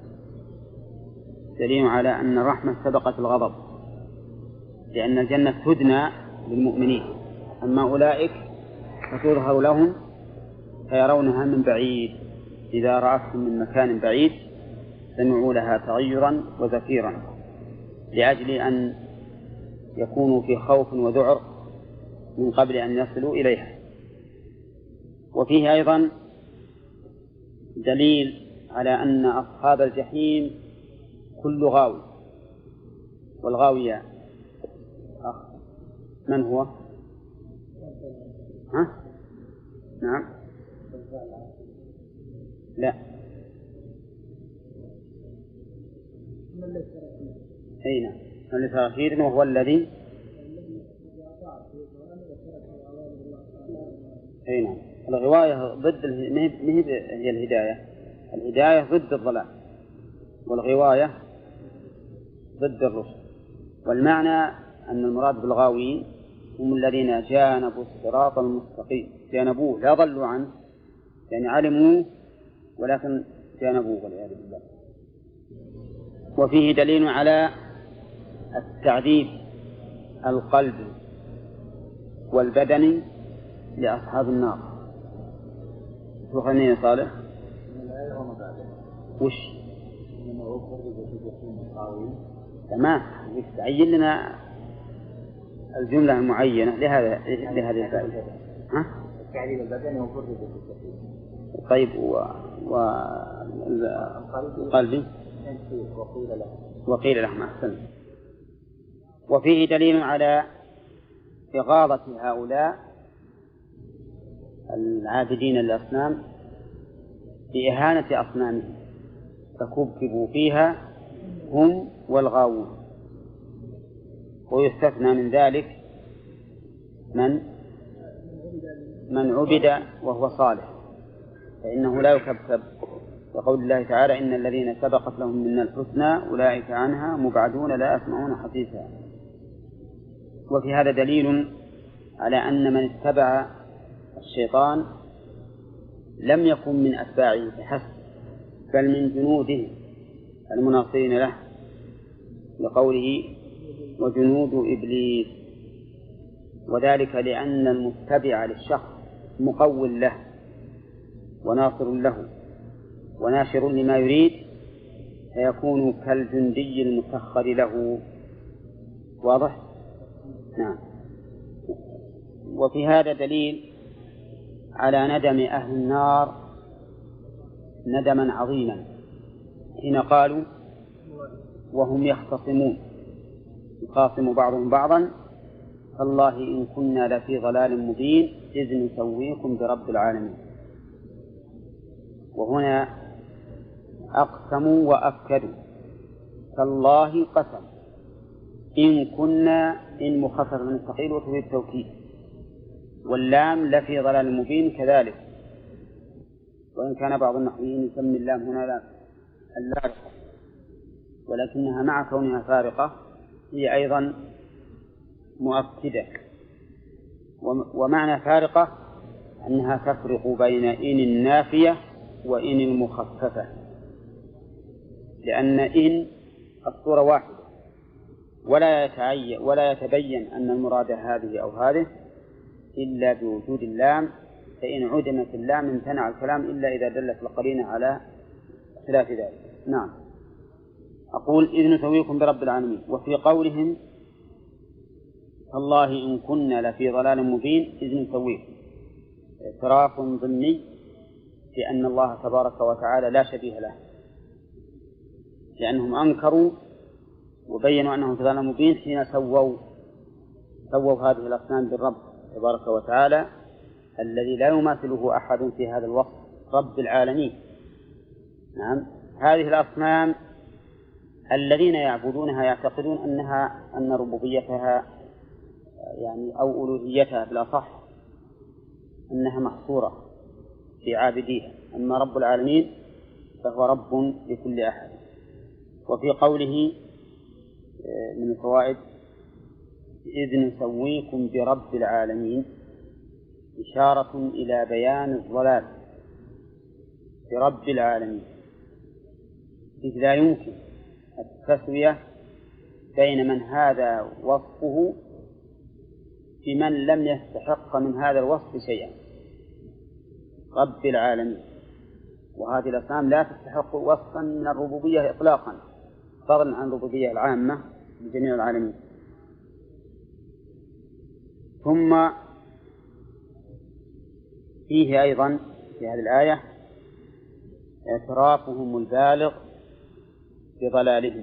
[SPEAKER 6] دليل على أن الرحمة سبقت الغضب، لأن الجنة تدنى للمؤمنين، أما أولئك فتظهر لهم فيرونها من بعيد، إذا رأتهم من مكان بعيد سمعوا لها تغيرا وزفيرا، لأجل أن يكونوا في خوف وذعر من قبل أن يصلوا إليها. وفيه أيضا دليل على أن أصحاب الجحيم كل غاوي، والغاوية من هو؟ ها؟ نعم؟ لا، أي نعم، من لتأخير، وهو الذي أي نعم. الغواية ضد هي الهداية، الهداية ضد الضلال، والغواية ضد الرشد. والمعنى أن المراد بالغاوين هم الذين جانبوا الصراط المستقيم، جانبوه لا ضلوا عنه، يعني علموه ولكن جانبوه والعياذ بالله. وفيه دليل على التعذيب القلب والبدن لأصحاب النار. تفهمين صالح؟ وش؟ تمام، تعين لنا الجملة المعينة لهذه الفائدة. ها؟ التعذيب البدني وفرد بالتسليم. طيب قلبي وقيل لهم أحسن. وفيه دليل على إغاظة هؤلاء العابدين للأصنام بإهانة أصنامهم، فكبكبوا فيها هم والغاوون. ويستثنى من ذلك من
[SPEAKER 1] من عبد وهو صالح فإنه لا يكذب، وقول الله تعالى إن الذين سبقت لهم منا الحسنى أولئك عنها مبعدون لا يسمعون حديثها. وفي هذا دليل على أن من اتبع الشيطان لم يكن من أتباعه فحسب، بل من جنوده المناصرين له، لقوله وجنود إبليس، وذلك لأن المتبع للشخص مقول له وناصر له وناشر لما يريد، فيكون كالجندي المسخر له. واضح؟ نعم. وفي هذا دليل على ندم أهل النار ندما عظيما حين قالوا وهم يختصمون يخاصم بعضهم بعضا تالله إن كنا لفي ضلال مبين إذ نسويكم برب العالمين. وهنا أقسموا وأكدوا، تالله قسم، إن كنا إن مخفف من الثقيل وتفيد التوكيد، واللام لفي ضلال مبين كذلك، وإن كان بعض النحويين يسمي اللام هنا اللارقة، ولكنها مع كونها فارقة هي أيضا مؤكدة. ومعنى فارقة أنها تفرق بين إن النافية وإن المخففة، لأن إن الصورة واحدة ولا يتبين أن المراد هذه أو هذه إلا بوجود اللام، فإن عدمت اللام امتنع الكلام إلا إذا دلت القرينة على خلاف ذلك. نعم. أقول إذ نسويكم برب العالمين. وفي قولهم تالله إن كنا لفي ضلال مبين إذ نسويكم اعتراف ضمني بأن الله تبارك وتعالى لا شبيه له، لأنهم أنكروا وبينوا أنهم في ضلال مبين حين سووا هذه الأصنام بالرب تبارك وتعالى الذي لا يماثله أحد في هذا الوصف، رب العالمين. نعم. هذه الأصنام الذين يعبدونها يعتقدون أن ربوبيتها يعني أو ألوهيتها بالأصح أنها محصورة في عابديها، أما رب العالمين فهو رب لكل أحد. وفي قوله من الفوائد إذ نسويكم برب العالمين إشارة إلى بيان الضلال برب العالمين، إذ لا يمكن التسوية بين من هذا وصفه بمن لم يستحق من هذا الوصف شيئا، رب العالمين. وهذه الأصنام لا تستحق وصفا من الربوبية إطلاقا، فضلا عن الربوبية العامة لجميع العالمين. ثم فيه أيضا في هذه الآية اعترافهم البالغ بضلالهم،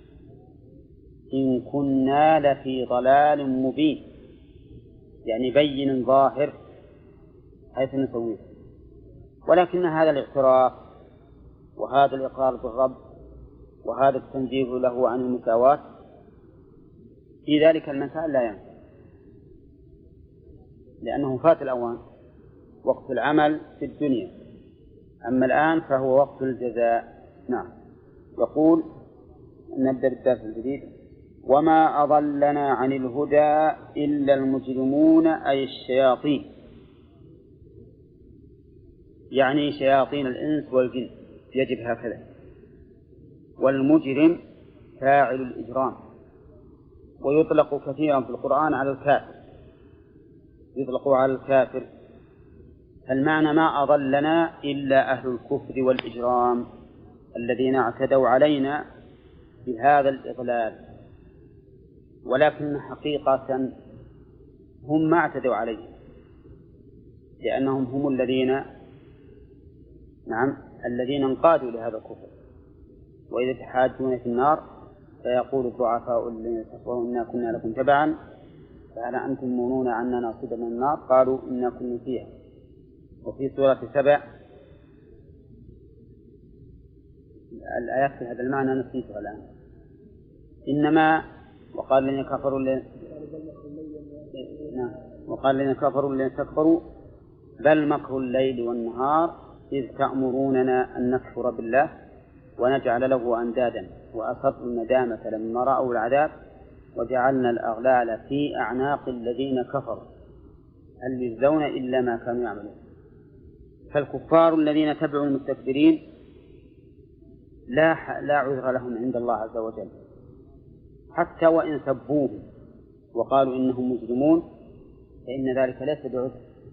[SPEAKER 1] إن كنا لفي ضلال مبين، يعني بين ظاهر حيث نسويه. ولكن هذا الاعتراف وهذا الإقرار بالرب وهذا التنزيه له عن المساواة في ذلك المساء لا ينفع، لأنه فات الأوان، وقت العمل في الدنيا، أما الآن فهو وقت الجزاء. نعم. يقول نبدأ بالدرس الجديد. وما أضلنا عن الهدى إلا المجرمون أي الشياطين، يعني شياطين الإنس والجن، يجب هكذا. والمجرم فاعل الإجرام، ويطلق كثيرا في القرآن على الكافر، يطلق على الكافر. فالمعنى ما أضلنا إلا أهل الكفر والإجرام الذين اعتدوا علينا بهذا الإضلال، ولكن حقيقة هم ما اعتدوا عليه، لأنهم هم الذين انقادوا لهذا الكفر. وإذا تحاجون في النار فيقول الضعفاء الذين استكبروا إنا كنا لكم تبعا فهل أنتم مغنون عنا نصيبا من النار قالوا إنا كنا فيها. وفي سورة 7 الآيات في هذا المعنى نسيتها الآن. إنما وقال الذين كفروا الذين استكبروا بل مكر الليل والنهار إذ تأمروننا أن نكفر بالله ونجعل له أندادا وأسروا الندامة لما رأوا العذاب وجعلنا الأغلال في أعناق الذين كفروا هل يجزون إلا ما كانوا يعملون. فالكفار الذين تبعوا المستكبرين لا عذر لهم عند الله عز وجل، حتى وإن سبوهم وقالوا إنهم مجرمون فإن ذلك ليس بعذر.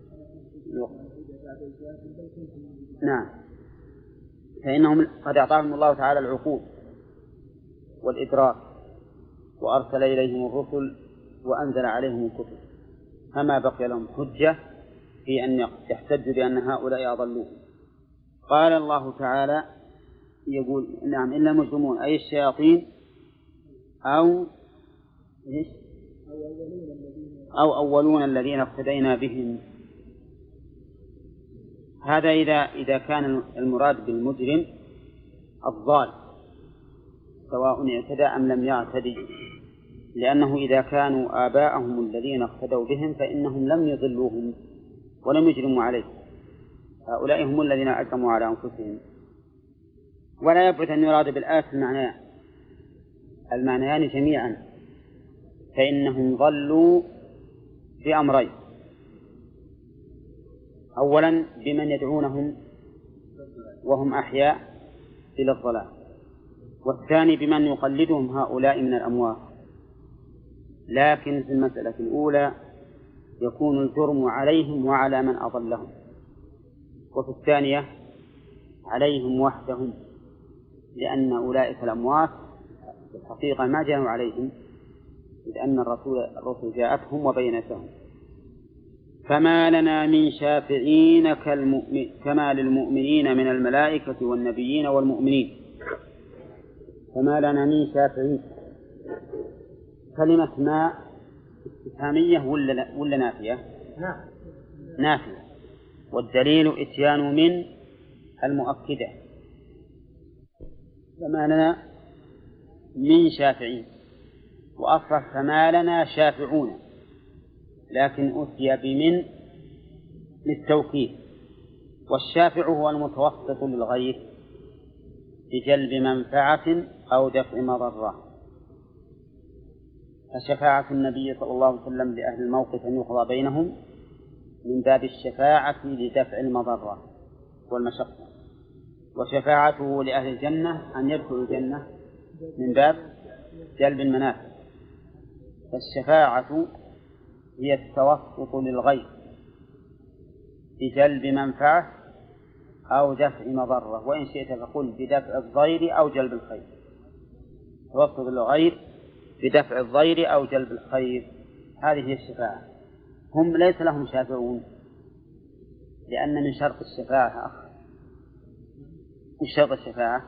[SPEAKER 1] نعم، فإنهم قد أعطاهم الله تعالى العقول والإدراك وأرسل إليهم الرسل وأنزل عليهم الكتب، فما بقي لهم حجة في أن يحتجوا بأن هؤلاء أضلوهم. قال الله تعالى يقول نعم إلا المجرمون أي الشياطين أو أولون الذين اقتدينا بهم. هذا إذا كان المراد بالمجرم الضال سواء اعتدى أم لم يعتدي، لأنه إذا كانوا آباءهم الذين اقتدوا بهم فإنهم لم يضلوهم ولم يجرموا عليه، هؤلاء هم الذين أجرموا على أنفسهم. ولا يبعد أن يراد بالآية المعنيان جميعا، فإنهم ضلوا بأمرين: أولا بمن يدعونهم وهم أحياء إلى الضلال، والثاني بمن يقلدهم هؤلاء من الأموات. لكن في المسألة الأولى يكون الجرم عليهم وعلى من أضلهم، وفي الثانية عليهم وحدهم، لأن أولئك الأموات في الحقيقة ما جاءوا عليهم، إذ أن الرسل جاءتهم وبينتهم. فما لنا من شافعين كما للمؤمنين من الملائكة والنبيين والمؤمنين. فما لنا من شافعين، كلمة ما استفهامية ولا نافية؟ نافية، والدليل إتيان من المؤكدة. فما لنا من شافعين، وأصرف فما لنا شافعون، لكن أتي بمن للتوكيد. والشافع هو المتوسط للغير بجلب منفعة أو دفع مضرة. فشفاعة النبي صلى الله عليه وسلم لأهل الموقف أن يقضى بينهم من باب الشفاعة لدفع المضرة والمشقة، وشفاعته لأهل الجنة أن يدخلوا الجنة من باب جلب المنافع. فالشفاعة هي التوسط للغير بجلب منفعة أو دفع مضرة، وإن شئت فقل بدفع الضير أو جلب الخير. توسط للغير بدفع الضير أو جلب الخير، هذه هي الشفاعة. هم ليس لهم شافعون، لأن من شرط الشفاعة وش شرط الشفاعة؟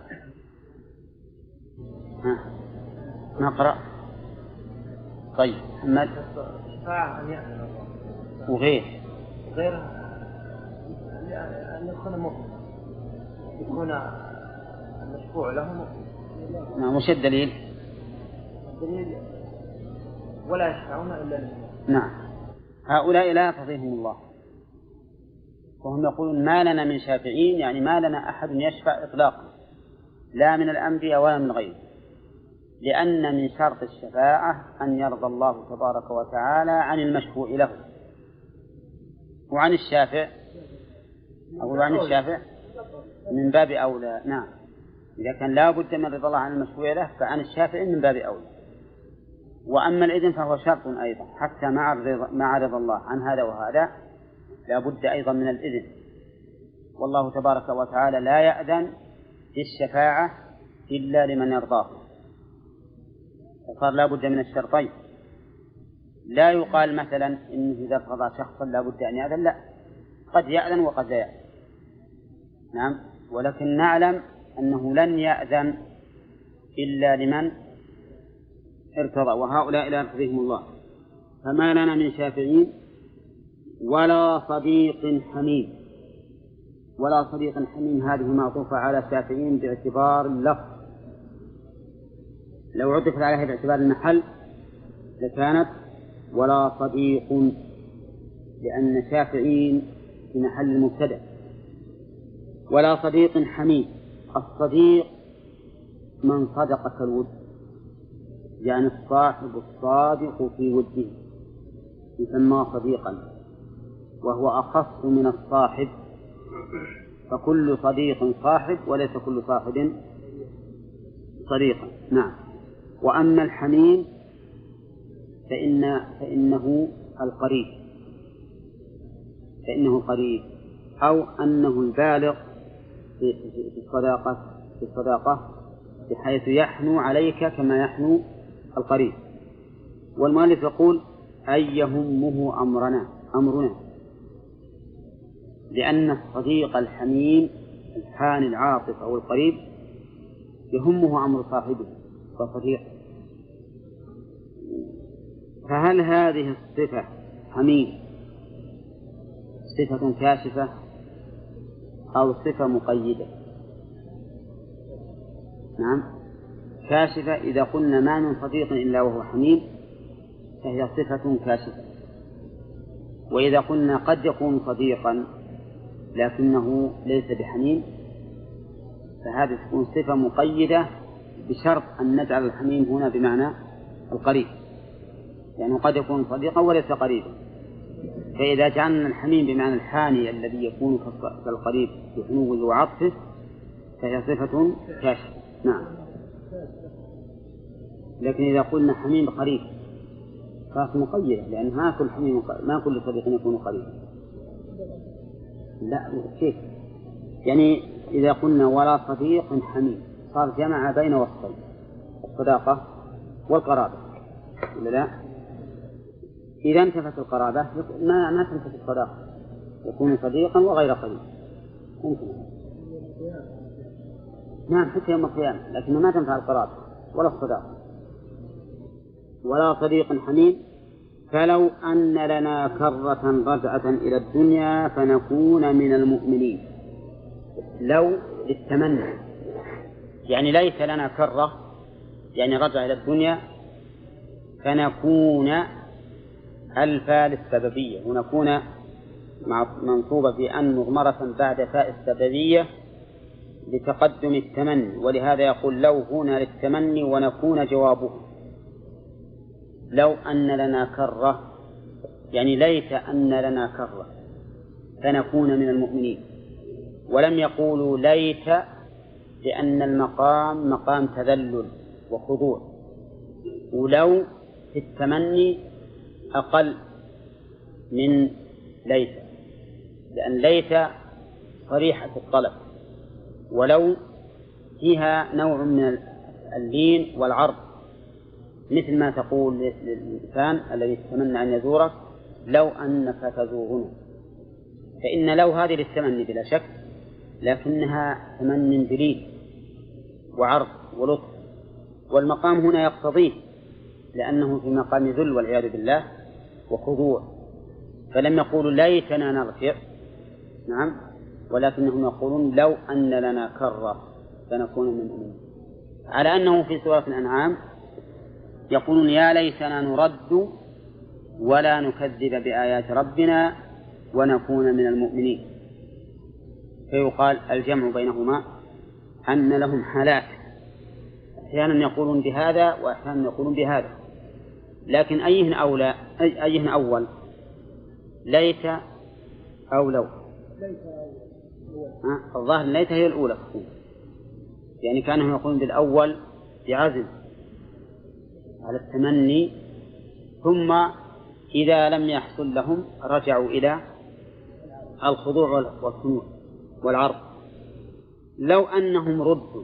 [SPEAKER 1] نقرأ. طيب محمد.
[SPEAKER 3] الشفاعة أن يأمن
[SPEAKER 1] وغيره
[SPEAKER 3] أن يكون مؤمن، يكون المشفوع له مؤمن.
[SPEAKER 1] نعم. وش الدليل؟
[SPEAKER 3] الدليل ولا يشفعون إلا لله.
[SPEAKER 1] نعم، هؤلاء لا يرضيهم الله، وهم يقولون ما لنا من شافعين، يعني ما لنا أحد يشفع إطلاقا، لا من الأنبياء ولا من غيره، لأن من شرط الشفاعة أن يرضى الله تبارك وتعالى عن المشفوع له. وعن الشافع أقول عن الشافع من باب أولى. نعم، إذا كان لا بد من رضا الله عن المشفوع له فعن الشافع من باب أولى. وأما الإذن فهو شرط أيضا، حتى مع رضا الله عن هذا وهذا لا بد أيضا من الإذن، والله تبارك وتعالى لا يأذن بالشفاعة إلا لمن يرضاه، فصار لا بد من الشرطين. لا يقال مثلا إنه إذا ارتضى شخصا لا بد أن يأذن، لا، قد يأذن وقد لا يأذن. نعم، ولكن نعلم أنه لن يأذن إلا لمن ارتضى، وهؤلاء لا يرتضيهم الله. فما لنا من شافعين ولا صديق حميم. ولا صديق حميم هذه معطوفة على شافعين باعتبار اللفظ، لو عطفت عليها باعتبار المحل لكانت ولا صديق، لأن شافعين في محل المبتدأ. ولا صديق حميم. الصديق من صدقك الود، يعني الصاحب الصادق في وده يسمى صديقا، وهو أخص من الصاحب، فكل صديق صاحب وليس كل صاحب صديقا. نعم. وأما الحميم فإنه القريب، أو أنه البالغ في الصداقة بحيث يحنو عليك كما يحنو القريب. والمؤلف يقول أي يهمه أمرنا، لأن الصديق الحميم الحاني العاطف أو القريب يهمه أمر صاحبه وصديقه. فهل هذه الصفة حميم صفة كاشفة أو صفة مقيدة؟ نعم، كاشفة. إذا قلنا ما من صديق إلا وهو حميم فهي صفة كاشفة. وإذا قلنا قد يكون صديقا لكنه ليس بحميم فهذه تكون صفة مقيدة بشرط أن نجعل الحميم هنا بمعنى القريب، يعني قد يكون صديقا وليس قريبا. فإذا جعلنا الحميم بمعنى الحاني الذي يكون كالقريب بحنوه وعطفه فهي صفة كاشفة. نعم. لكن إذا قلنا حميم قريب فهي مقيدة، لأن ما كل صديق يكون قريبا. لا كيف؟ يعني إذا قلنا ولا صديق حميم صار جمع بين وصفين، الصداقة والقرابة، ولا لا؟ إذا انتفت القرابة ما تنتفت الصداقة، يكون صديقا وغير قريب. ممكن. نعم، حتى يوم القيامة، لكن ما تنفع القرابة ولا الصداقة. ولا صديق حميم. فلو أن لنا كرة رجعة إلى الدنيا فنكون من المؤمنين. لو للتمني، يعني ليس لنا كرة يعني رجع إلى الدنيا، فنكون الفاء للسببية، ونكون منصوبة بأن مضمرة بعد فاء السببية لتقدم التمني، ولهذا يقول لو هنا للتمني ونكون جوابه. لو أن لنا كرة يعني ليت أن لنا كرة فنكون من المؤمنين. ولم يقولوا ليت لأن المقام مقام تذلل وخضوع، ولو في التمني أقل من ليت، لأن ليت صريحة الطلب، ولو فيها نوع من اللين والعرض، مثل ما تقول للإنسان الذي يتمنى أن يزورك لو أنك تزورنا. فإن لو هذه للتمني بلا شك، لكنها تمن بلين وعرض ولطف، والمقام هنا يقتضيه لأنه في مقام ذل والعياذ بالله وخضوع. فلم يقولوا ليتنا نرجع، نعم، ولكنهم يقولون لو أن لنا كرة فنكون من المؤمنين. على أنه في سورة الأنعام يقولون يا ليتنا نرد ولا نكذب بآيات ربنا ونكون من المؤمنين. فيقال الجمع بينهما أن لهم حالات، أحيانا يقولون بهذا وأحيانا يقولون بهذا، لكن أيهن أول، ليت أو لو؟ الظاهر ليت هي الأولى، يعني كانهم يقولون بالأول بعزم على التمني، ثم إذا لم يحصل لهم رجعوا إلى الخضوع والخنوع والعرض. لو أنهم ردوا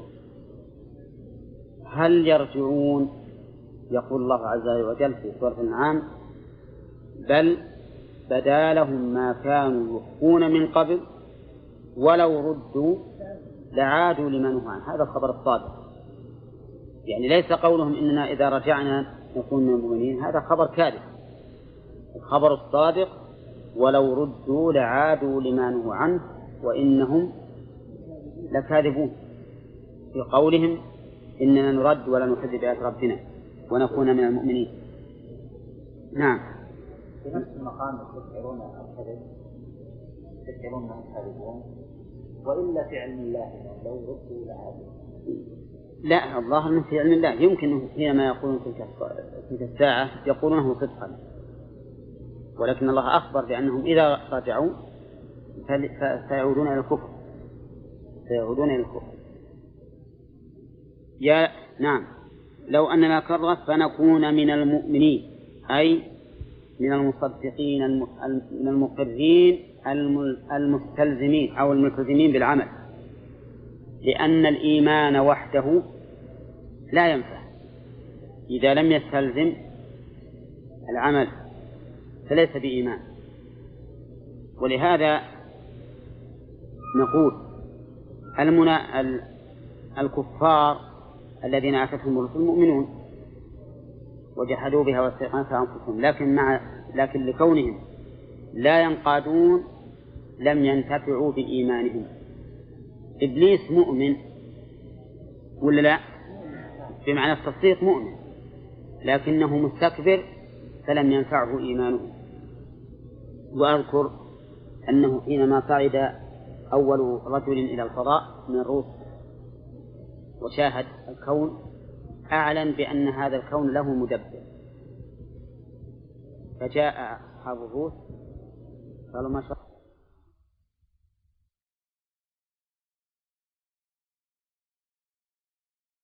[SPEAKER 1] هل يرجعون؟ يقول الله عز وجل في سورة الأنعام بل بدا لهم ما كانوا يخفون من قبل ولو ردوا لعادوا لما نهوا عنه. هذا الخبر الصادق، يعني ليس قولهم إننا إذا رجعنا نكون من المؤمنين، هذا خبر كاذب. الخبر الصادق ولو ردوا لعادوا لما نهوا عنه وإنهم لكاذبون في قولهم إننا نرد ولا نكذب بآيات ربنا ونكون من المؤمنين. نعم.
[SPEAKER 5] في نفس المقام تشعرون الكذب تذكرون أنهم كاذبون وإلا في علم الله لو ردوا لعادوا.
[SPEAKER 1] لا، الظاهر أنه في علم الله، يمكن حينما يقولون تلك الساعة يقولونه صدقا، ولكن الله أخبر بأنهم إذا رجعوا سيعودون إلى الكفر، نعم. لو أننا كرة فنكون من المؤمنين، أي من المصدقين من المقرين المستلزمين أو الملتزمين بالعمل، لأن الإيمان وحده لا ينفع إذا لم يستلزم العمل، فليس بإيمان. ولهذا نقول الكفار الذين أتتهم الرسل مؤمنون وجحدوا بها واستيقنتها أنفسهم، لكن لكونهم لا ينقادون لم ينتفعوا بإيمانهم. إبليس مؤمن ولا لا؟ بمعنى التصديق مؤمن، لكنه مستكبر فلم ينفعه إيمانه. وأذكر أنه حينما صعد أول رجل إلى الفضاء من الروس وشاهد الكون أعلن بأن هذا الكون له مدبر، فجاء أصحاب الروس قالوا ما شاء